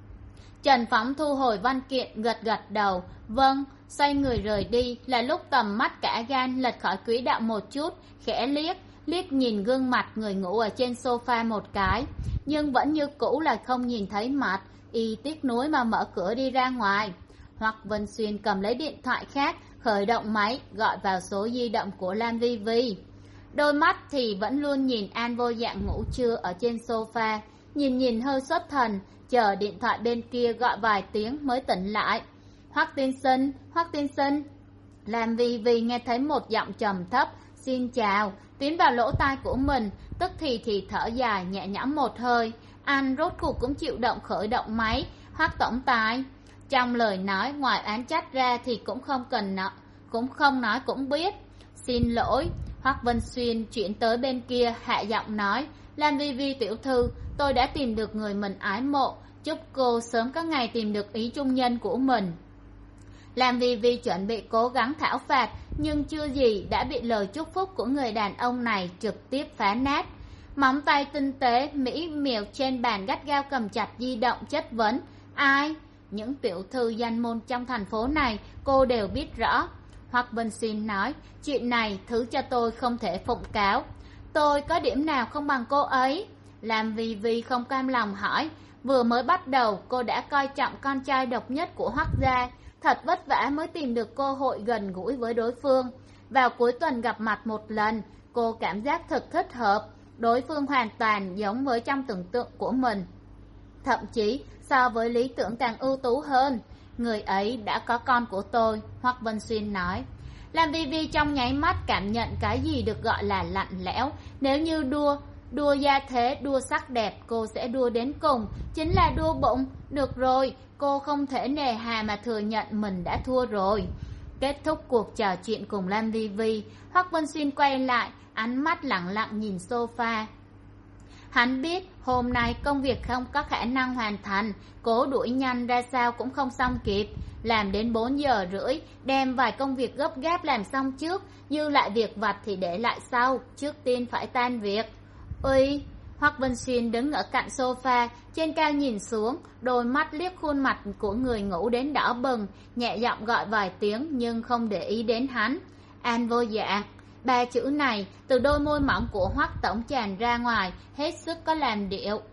Trần Phóng thu hồi văn kiện, gật gật đầu. Vâng, xoay người rời đi. Là lúc tầm mắt cả gan lật khỏi quỹ đạo một chút, khẽ liếc liếc nhìn gương mặt người ngủ ở trên sofa một cái, nhưng vẫn như cũ là không nhìn thấy mặt. Y tiếc nuối mà mở cửa đi ra ngoài. Hoắc Vân Xuyên cầm lấy điện thoại khác, khởi động máy, gọi vào số di động của Lam Vi Vi. Đôi mắt thì vẫn luôn nhìn An Vô Dạng ngủ trưa ở trên sofa, nhìn nhìn hơi xuất thần, chờ điện thoại bên kia gọi vài tiếng mới tỉnh lại. Hoắc tiên sinh, Hoắc tiên sinh. Lam Vi Vi nghe thấy một giọng trầm thấp, xin chào, tiến vào lỗ tai của mình, tức thì thì thở dài nhẹ nhõm một hơi. Anh rốt cuộc cũng chịu động khởi động máy. Hoắc tổng tài. Trong lời nói ngoài oán trách ra thì cũng không cần nói, cũng không nói cũng biết. Xin lỗi. Hoắc Vân Xuyên chuyển tới bên kia, hạ giọng nói, Lam Vi Vi tiểu thư, tôi đã tìm được người mình ái mộ, chúc cô sớm có ngày tìm được ý chung nhân của mình. Lam Vi Vi chuẩn bị cố gắng thảo phạt, nhưng chưa gì đã bị lời chúc phúc của người đàn ông này trực tiếp phá nát. Móng tay tinh tế mỹ miều trên bàn gắt gao cầm chặt di động, chất vấn, ai? Những tiểu thư danh môn trong thành phố này cô đều biết rõ. Hoắc Vân Xuyên nói, chuyện này thứ cho tôi không thể phụng cáo. Tôi có điểm nào không bằng cô ấy? Lam Vi Vi không cam lòng hỏi, vừa mới bắt đầu cô đã coi trọng con trai độc nhất của Hoắc gia, thật vất vả mới tìm được cơ hội gần gũi với đối phương. Vào cuối tuần gặp mặt một lần, cô cảm giác thật thích hợp, đối phương hoàn toàn giống với trong tưởng tượng của mình, thậm chí so với lý tưởng càng ưu tú hơn. Người ấy đã có con của tôi, Hoắc Vân Xuyên nói. Lam Vi Vi trong nháy mắt cảm nhận cái gì được gọi là lạnh lẽo. Nếu như đua đua gia thế, đua sắc đẹp, cô sẽ đua đến cùng, chính là đua bụng. Được rồi, cô không thể nề hà mà thừa nhận mình đã thua rồi. Kết thúc cuộc trò chuyện cùng Lam Vi Vi, Hoắc Vân Xuyên quay lại, ánh mắt lặng lặng nhìn sofa. Hắn biết hôm nay công việc không có khả năng hoàn thành, cố đuổi nhanh ra sao cũng không xong kịp. Làm đến bốn giờ rưỡi, đem vài công việc gấp gáp làm xong trước, dư lại việc vặt thì để lại sau, trước tiên phải tan việc. Ui! Hoắc Vân Xuyên đứng ở cạnh sofa, trên cao nhìn xuống, đôi mắt liếc khuôn mặt của người ngủ đến đỏ bừng, nhẹ giọng gọi vài tiếng nhưng không để ý đến hắn. An Vô Dạng. Ba chữ này từ đôi môi mỏng của Hoắc tổng tràn ra ngoài, hết sức có làn điệu.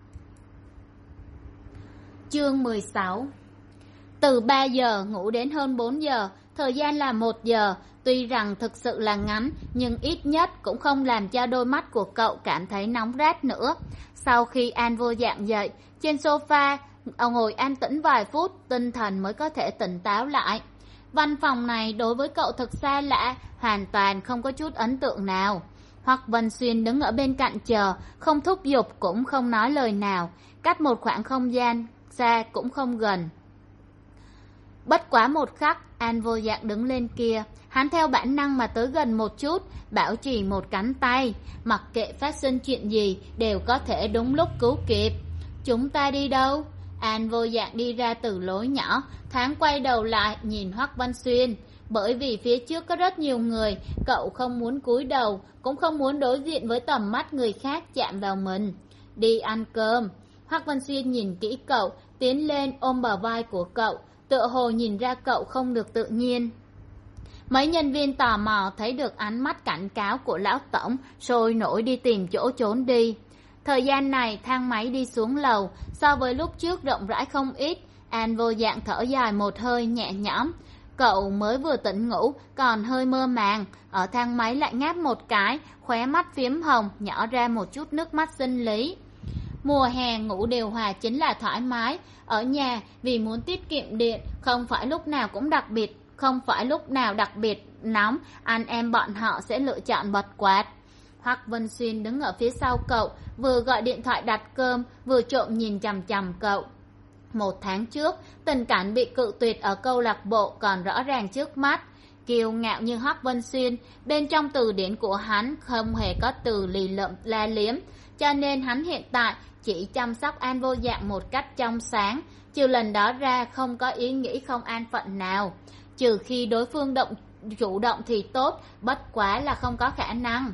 Chương mười sáu. Từ ba giờ ngủ đến hơn bốn giờ, thời gian là một giờ, tuy rằng thực sự là ngắn, nhưng ít nhất cũng không làm cho đôi mắt của cậu cảm thấy nóng rát nữa. Sau khi An Vô Dạng dậy, trên sofa, ông ngồi an tĩnh vài phút, tinh thần mới có thể tỉnh táo lại. Văn phòng này đối với cậu thật xa lạ, hoàn toàn không có chút ấn tượng nào. Hoắc Vân Xuyên đứng ở bên cạnh chờ, không thúc giục cũng không nói lời nào, cách một khoảng không gian xa cũng không gần. Bất quá một khắc, An Vô Dạng đứng lên kia, hắn theo bản năng mà tới gần một chút, bảo trì một cánh tay, mặc kệ phát sinh chuyện gì đều có thể đúng lúc cứu kịp. Chúng ta đi đâu? An Vô Dạng đi ra từ lối nhỏ, thoáng quay đầu lại nhìn Hoắc Vân Xuyên. Bởi vì phía trước có rất nhiều người, cậu không muốn cúi đầu, cũng không muốn đối diện với tầm mắt người khác chạm vào mình. Đi ăn cơm. Hoắc Vân Xuyên nhìn kỹ cậu, tiến lên ôm bờ vai của cậu, tựa hồ nhìn ra cậu không được tự nhiên. Mấy nhân viên tò mò thấy được ánh mắt cảnh cáo của lão tổng, sôi nổi đi tìm chỗ trốn đi. Thời gian này thang máy đi xuống lầu, so với lúc trước rộng rãi không ít. An Vô Dạng thở dài một hơi nhẹ nhõm. Cậu mới vừa tỉnh ngủ, còn hơi mơ màng, ở thang máy lại ngáp một cái, khóe mắt phiếm hồng, nhỏ ra một chút nước mắt sinh lý. Mùa hè ngủ điều hòa chính là thoải mái, ở nhà vì muốn tiết kiệm điện, không phải lúc nào cũng đặc biệt, không phải lúc nào đặc biệt nóng, anh em bọn họ sẽ lựa chọn bật quạt. Hoắc Vân Xuyên đứng ở phía sau cậu, vừa gọi điện thoại đặt cơm, vừa trộm nhìn chằm chằm cậu. Một tháng trước, tình cảnh bị cự tuyệt ở câu lạc bộ còn rõ ràng trước mắt. Kiêu ngạo như Hoắc Vân Xuyên, bên trong từ điển của hắn không hề có từ lì lợm la liếm, cho nên hắn hiện tại chỉ chăm sóc An Vô Dạng một cách trong sáng, trừ lần đó ra không có ý nghĩ không an phận nào. Trừ khi đối phương động chủ động thì tốt, bất quá là không có khả năng.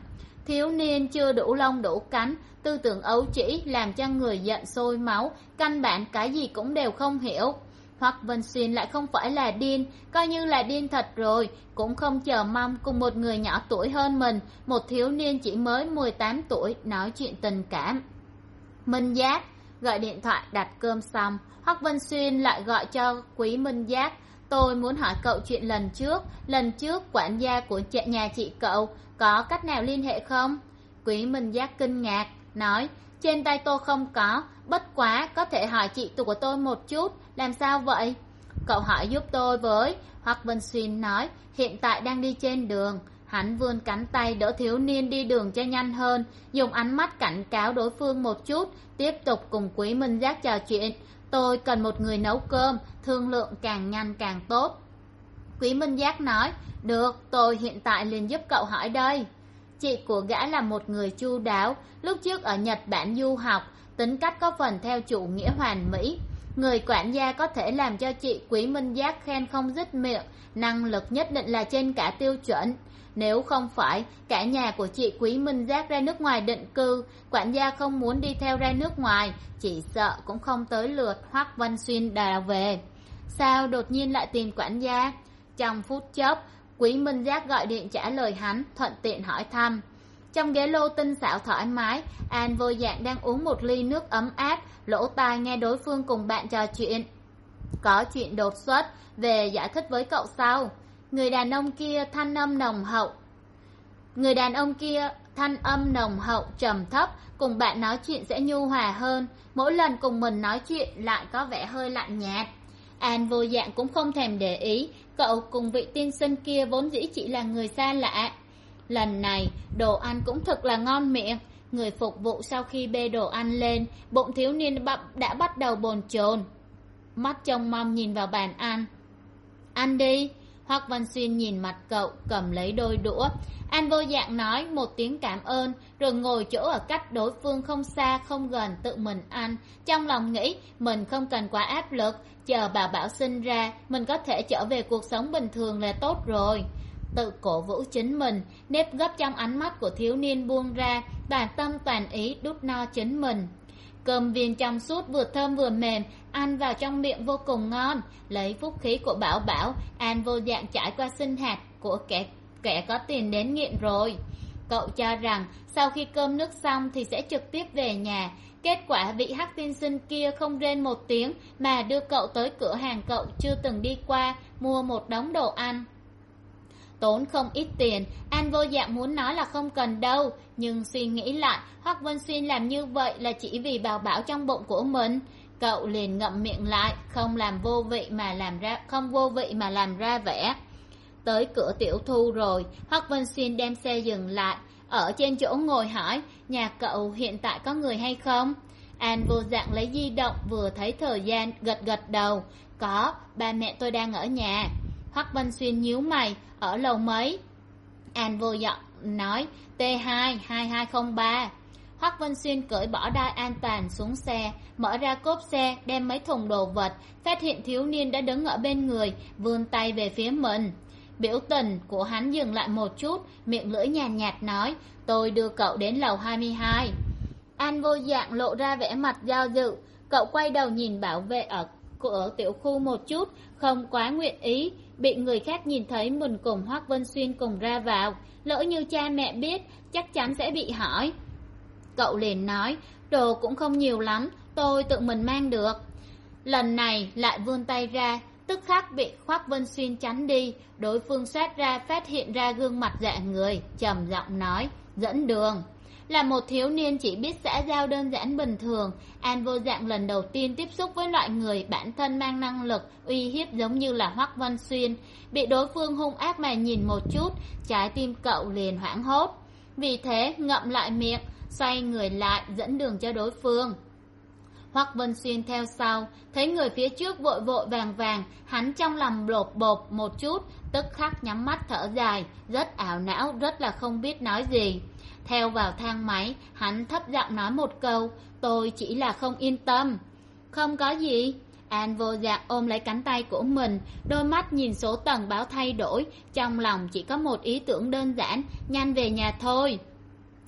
Thiếu niên chưa đủ lông đủ cánh, tư tưởng ấu trĩ làm cho người giận sôi máu, căn bản cái gì cũng đều không hiểu. Hoắc Vân Xuyên lại không phải là điên, coi như là điên thật rồi, cũng không chờ mong cùng một người nhỏ tuổi hơn mình, một thiếu niên chỉ mới mười tám tuổi nói chuyện tình cảm. Minh Giác gọi điện thoại đặt cơm xong, Hoắc Vân Xuyên lại gọi cho Quý Minh Giác. Tôi muốn hỏi cậu chuyện lần trước, lần trước quản gia của nhà chị cậu có cách nào liên hệ không? Quý Minh Giác kinh ngạc, nói, trên tay tôi không có, bất quá có thể hỏi chị của tôi một chút, làm sao vậy? Cậu hỏi giúp tôi với, Hoắc Vân Xuyên nói, hiện tại đang đi trên đường. Hắn vươn cánh tay đỡ thiếu niên đi đường cho nhanh hơn, dùng ánh mắt cảnh cáo đối phương một chút, tiếp tục cùng Quý Minh Giác trò chuyện. Tôi cần một người nấu cơm, thương lượng càng nhanh càng tốt. Quý Minh Giác nói, được, tôi hiện tại liền giúp cậu hỏi đây. Chị của gã là một người chu đáo, lúc trước ở Nhật Bản du học, tính cách có phần theo chủ nghĩa hoàn mỹ. Người quản gia có thể làm cho chị Quý Minh Giác khen không dứt miệng, năng lực nhất định là trên cả tiêu chuẩn. Nếu không phải cả nhà của chị Quý Minh Giác ra nước ngoài định cư, quản gia không muốn đi theo ra nước ngoài, chỉ sợ cũng không tới lượt Hoắc Vân Xuyên đào về. Sao đột nhiên lại tìm quản gia? Trong phút chốc, Quý Minh Giác gọi điện trả lời hắn, thuận tiện hỏi thăm. Trong ghế lô tinh xảo thoải mái, An Vô Dạng đang uống một ly nước ấm áp, lỗ tai nghe đối phương cùng bạn trò chuyện. Có chuyện đột xuất, về giải thích với cậu sau. Người đàn ông kia thanh âm nồng hậu. Người đàn ông kia thanh âm nồng hậu trầm thấp, cùng bạn nói chuyện sẽ nhu hòa hơn, mỗi lần cùng mình nói chuyện lại có vẻ hơi lạnh nhạt. An Vô Dạng cũng không thèm để ý, cậu cùng vị tiên sinh kia vốn dĩ chỉ là người xa lạ. Lần này đồ ăn cũng thật là ngon miệng. Người phục vụ sau khi bê đồ ăn lên, bụng thiếu niên đã bắt đầu bồn chồn, mắt trông mong nhìn vào bàn ăn. Ăn đi. Hoắc Văn Xuyên nhìn mặt cậu, cầm lấy đôi đũa. An Vô Dạng nói một tiếng cảm ơn, rồi ngồi chỗ ở cách đối phương không xa không gần tự mình ăn. Trong lòng nghĩ mình không cần quá áp lực, chờ bà Bảo sinh ra, mình có thể trở về cuộc sống bình thường là tốt rồi. Tự cổ vũ chính mình, nếp gấp trong ánh mắt của thiếu niên buông ra, toàn tâm toàn ý đút no chính mình. Cơm viên trong suốt vừa thơm vừa mềm, ăn vào trong miệng vô cùng ngon. Lấy phúc khí của Bảo Bảo, An Vô Dạng trải qua sinh hạt của kẻ kẻ có tiền đến nghiện rồi. Cậu cho rằng sau khi cơm nước xong thì sẽ trực tiếp về nhà. Kết quả vị hắc tiên sinh kia không rên một tiếng mà đưa cậu tới cửa hàng cậu chưa từng đi qua, mua một đống đồ ăn. Tốn không ít tiền, An Vô Dạng muốn nói là không cần đâu, nhưng suy nghĩ lại, Hoắc Vân Xuyên làm như vậy là chỉ vì Bảo Bảo trong bụng của mình. Cậu liền ngậm miệng lại, không làm vô vị mà làm ra không vô vị mà làm ra vẻ. Tới cửa tiểu thu rồi, Hoắc Vân Xuyên đem xe dừng lại, ở trên chỗ ngồi hỏi, nhà cậu hiện tại có người hay không? An Vô Dạng lấy di động, vừa thấy thời gian gật gật đầu, có, ba mẹ tôi đang ở nhà. Hoắc Vân Xuyên nhíu mày, ở lầu mấy? An Vô Dạng nói, T hai hai hai không ba. Hoắc Vân Xuyên cởi bỏ đai an toàn xuống xe, mở ra cốp xe, đem mấy thùng đồ vật, phát hiện thiếu niên đã đứng ở bên người, vươn tay về phía mình. Biểu tình của hắn dừng lại một chút, miệng lưỡi nhàn nhạt, nhạt nói, tôi đưa cậu đến lầu hai mươi hai. An Vô Dạng lộ ra vẻ mặt do dự, cậu quay đầu nhìn bảo vệ ở cửa tiểu khu một chút, không quá nguyện ý bị người khác nhìn thấy mình cùng Hoắc Vân Xuyên cùng ra vào, lỡ như cha mẹ biết chắc chắn sẽ bị hỏi. Cậu liền nói, đồ cũng không nhiều lắm, tôi tự mình mang được. Lần này lại vươn tay ra, tức khắc bị Hoắc Vân Xuyên tránh đi. Đối phương xoát ra phát hiện ra gương mặt dạ người, trầm giọng nói, dẫn đường. Là một thiếu niên chỉ biết xã giao đơn giản bình thường, An Vô Dạng lần đầu tiên tiếp xúc với loại người bản thân mang năng lực uy hiếp giống như là Hoắc Vân Xuyên. Bị đối phương hung ác mà nhìn một chút, trái tim cậu liền hoảng hốt. Vì thế ngậm lại miệng, xoay người lại dẫn đường cho đối phương. Hoắc Vân Xuyên theo sau, thấy người phía trước vội vội vàng vàng, hắn trong lòng lột bột một chút, tức khắc nhắm mắt thở dài, rất ảo não, rất là không biết nói gì. Theo vào thang máy, hắn thấp giọng nói một câu, tôi chỉ là không yên tâm. Không có gì. An Vô Dạng ôm lấy cánh tay của mình, đôi mắt nhìn số tầng báo thay đổi, trong lòng chỉ có một ý tưởng đơn giản, nhanh về nhà thôi.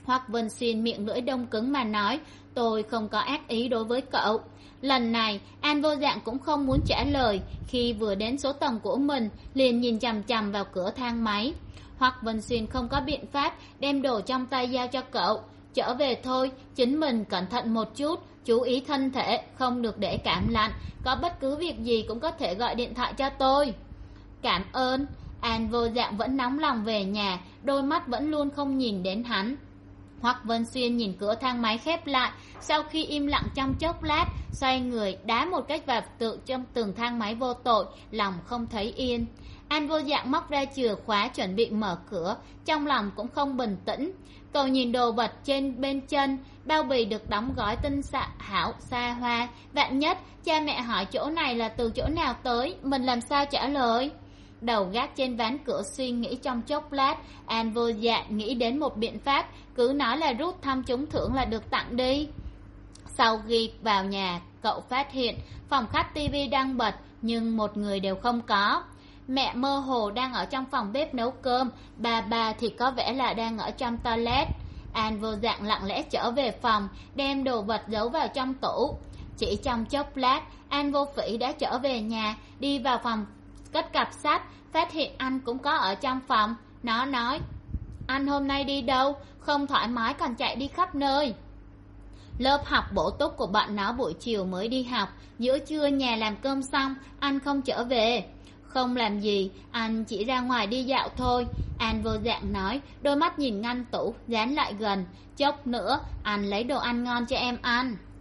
Hoắc Vân Xuyên miệng lưỡi đông cứng mà nói, tôi không có ác ý đối với cậu. Lần này An Vô Dạng cũng không muốn trả lời, khi vừa đến số tầng của mình liền nhìn chằm chằm vào cửa thang máy. Hoắc Vân Xuyên không có biện pháp, đem đồ trong tay giao cho cậu. Trở về thôi, chính mình cẩn thận một chút, chú ý thân thể, không được để cảm lạnh, có bất cứ việc gì cũng có thể gọi điện thoại cho tôi. Cảm ơn. An Vô Dạng vẫn nóng lòng về nhà, đôi mắt vẫn luôn không nhìn đến hắn. Hoắc Vân Xuyên nhìn cửa thang máy khép lại, sau khi im lặng trong chốc lát, xoay người đá một cách vào tượng trong tường thang máy vô tội, lòng không thấy yên. An Vô Dạng móc ra chìa khóa chuẩn bị mở cửa, trong lòng cũng không bình tĩnh. Cậu nhìn đồ vật trên bên chân, bao bì được đóng gói tinh xạ hảo xa hoa, vạn nhất cha mẹ hỏi chỗ này là từ chỗ nào tới, mình làm sao trả lời? Đầu gác trên ván cửa suy nghĩ trong chốc lát, An Vô Dạng nghĩ đến một biện pháp, cứ nói là rút thăm trúng thưởng là được tặng đi. Sau khi vào nhà, cậu phát hiện phòng khách tivi đang bật, nhưng một người đều không có. Mẹ mơ hồ đang ở trong phòng bếp nấu cơm, bà bà thì có vẻ là đang ở trong toilet. An Vô Dạng lặng lẽ trở về phòng, đem đồ vật giấu vào trong tủ. Chỉ trong chốc lát, An Vô Phỉ đã trở về nhà, đi vào phòng cất cặp sách, phát hiện anh cũng có ở trong phòng. Nó nói, anh hôm nay đi đâu, không thoải mái còn chạy đi khắp nơi. Lớp học bổ túc của bọn nó buổi chiều mới đi học, giữa trưa nhà làm cơm xong, anh không trở về. Không làm gì, anh chỉ ra ngoài đi dạo thôi. An Vô Dạng nói, đôi mắt nhìn ngăn tủ, dán lại gần. Chốc nữa, anh lấy đồ ăn ngon cho em ăn.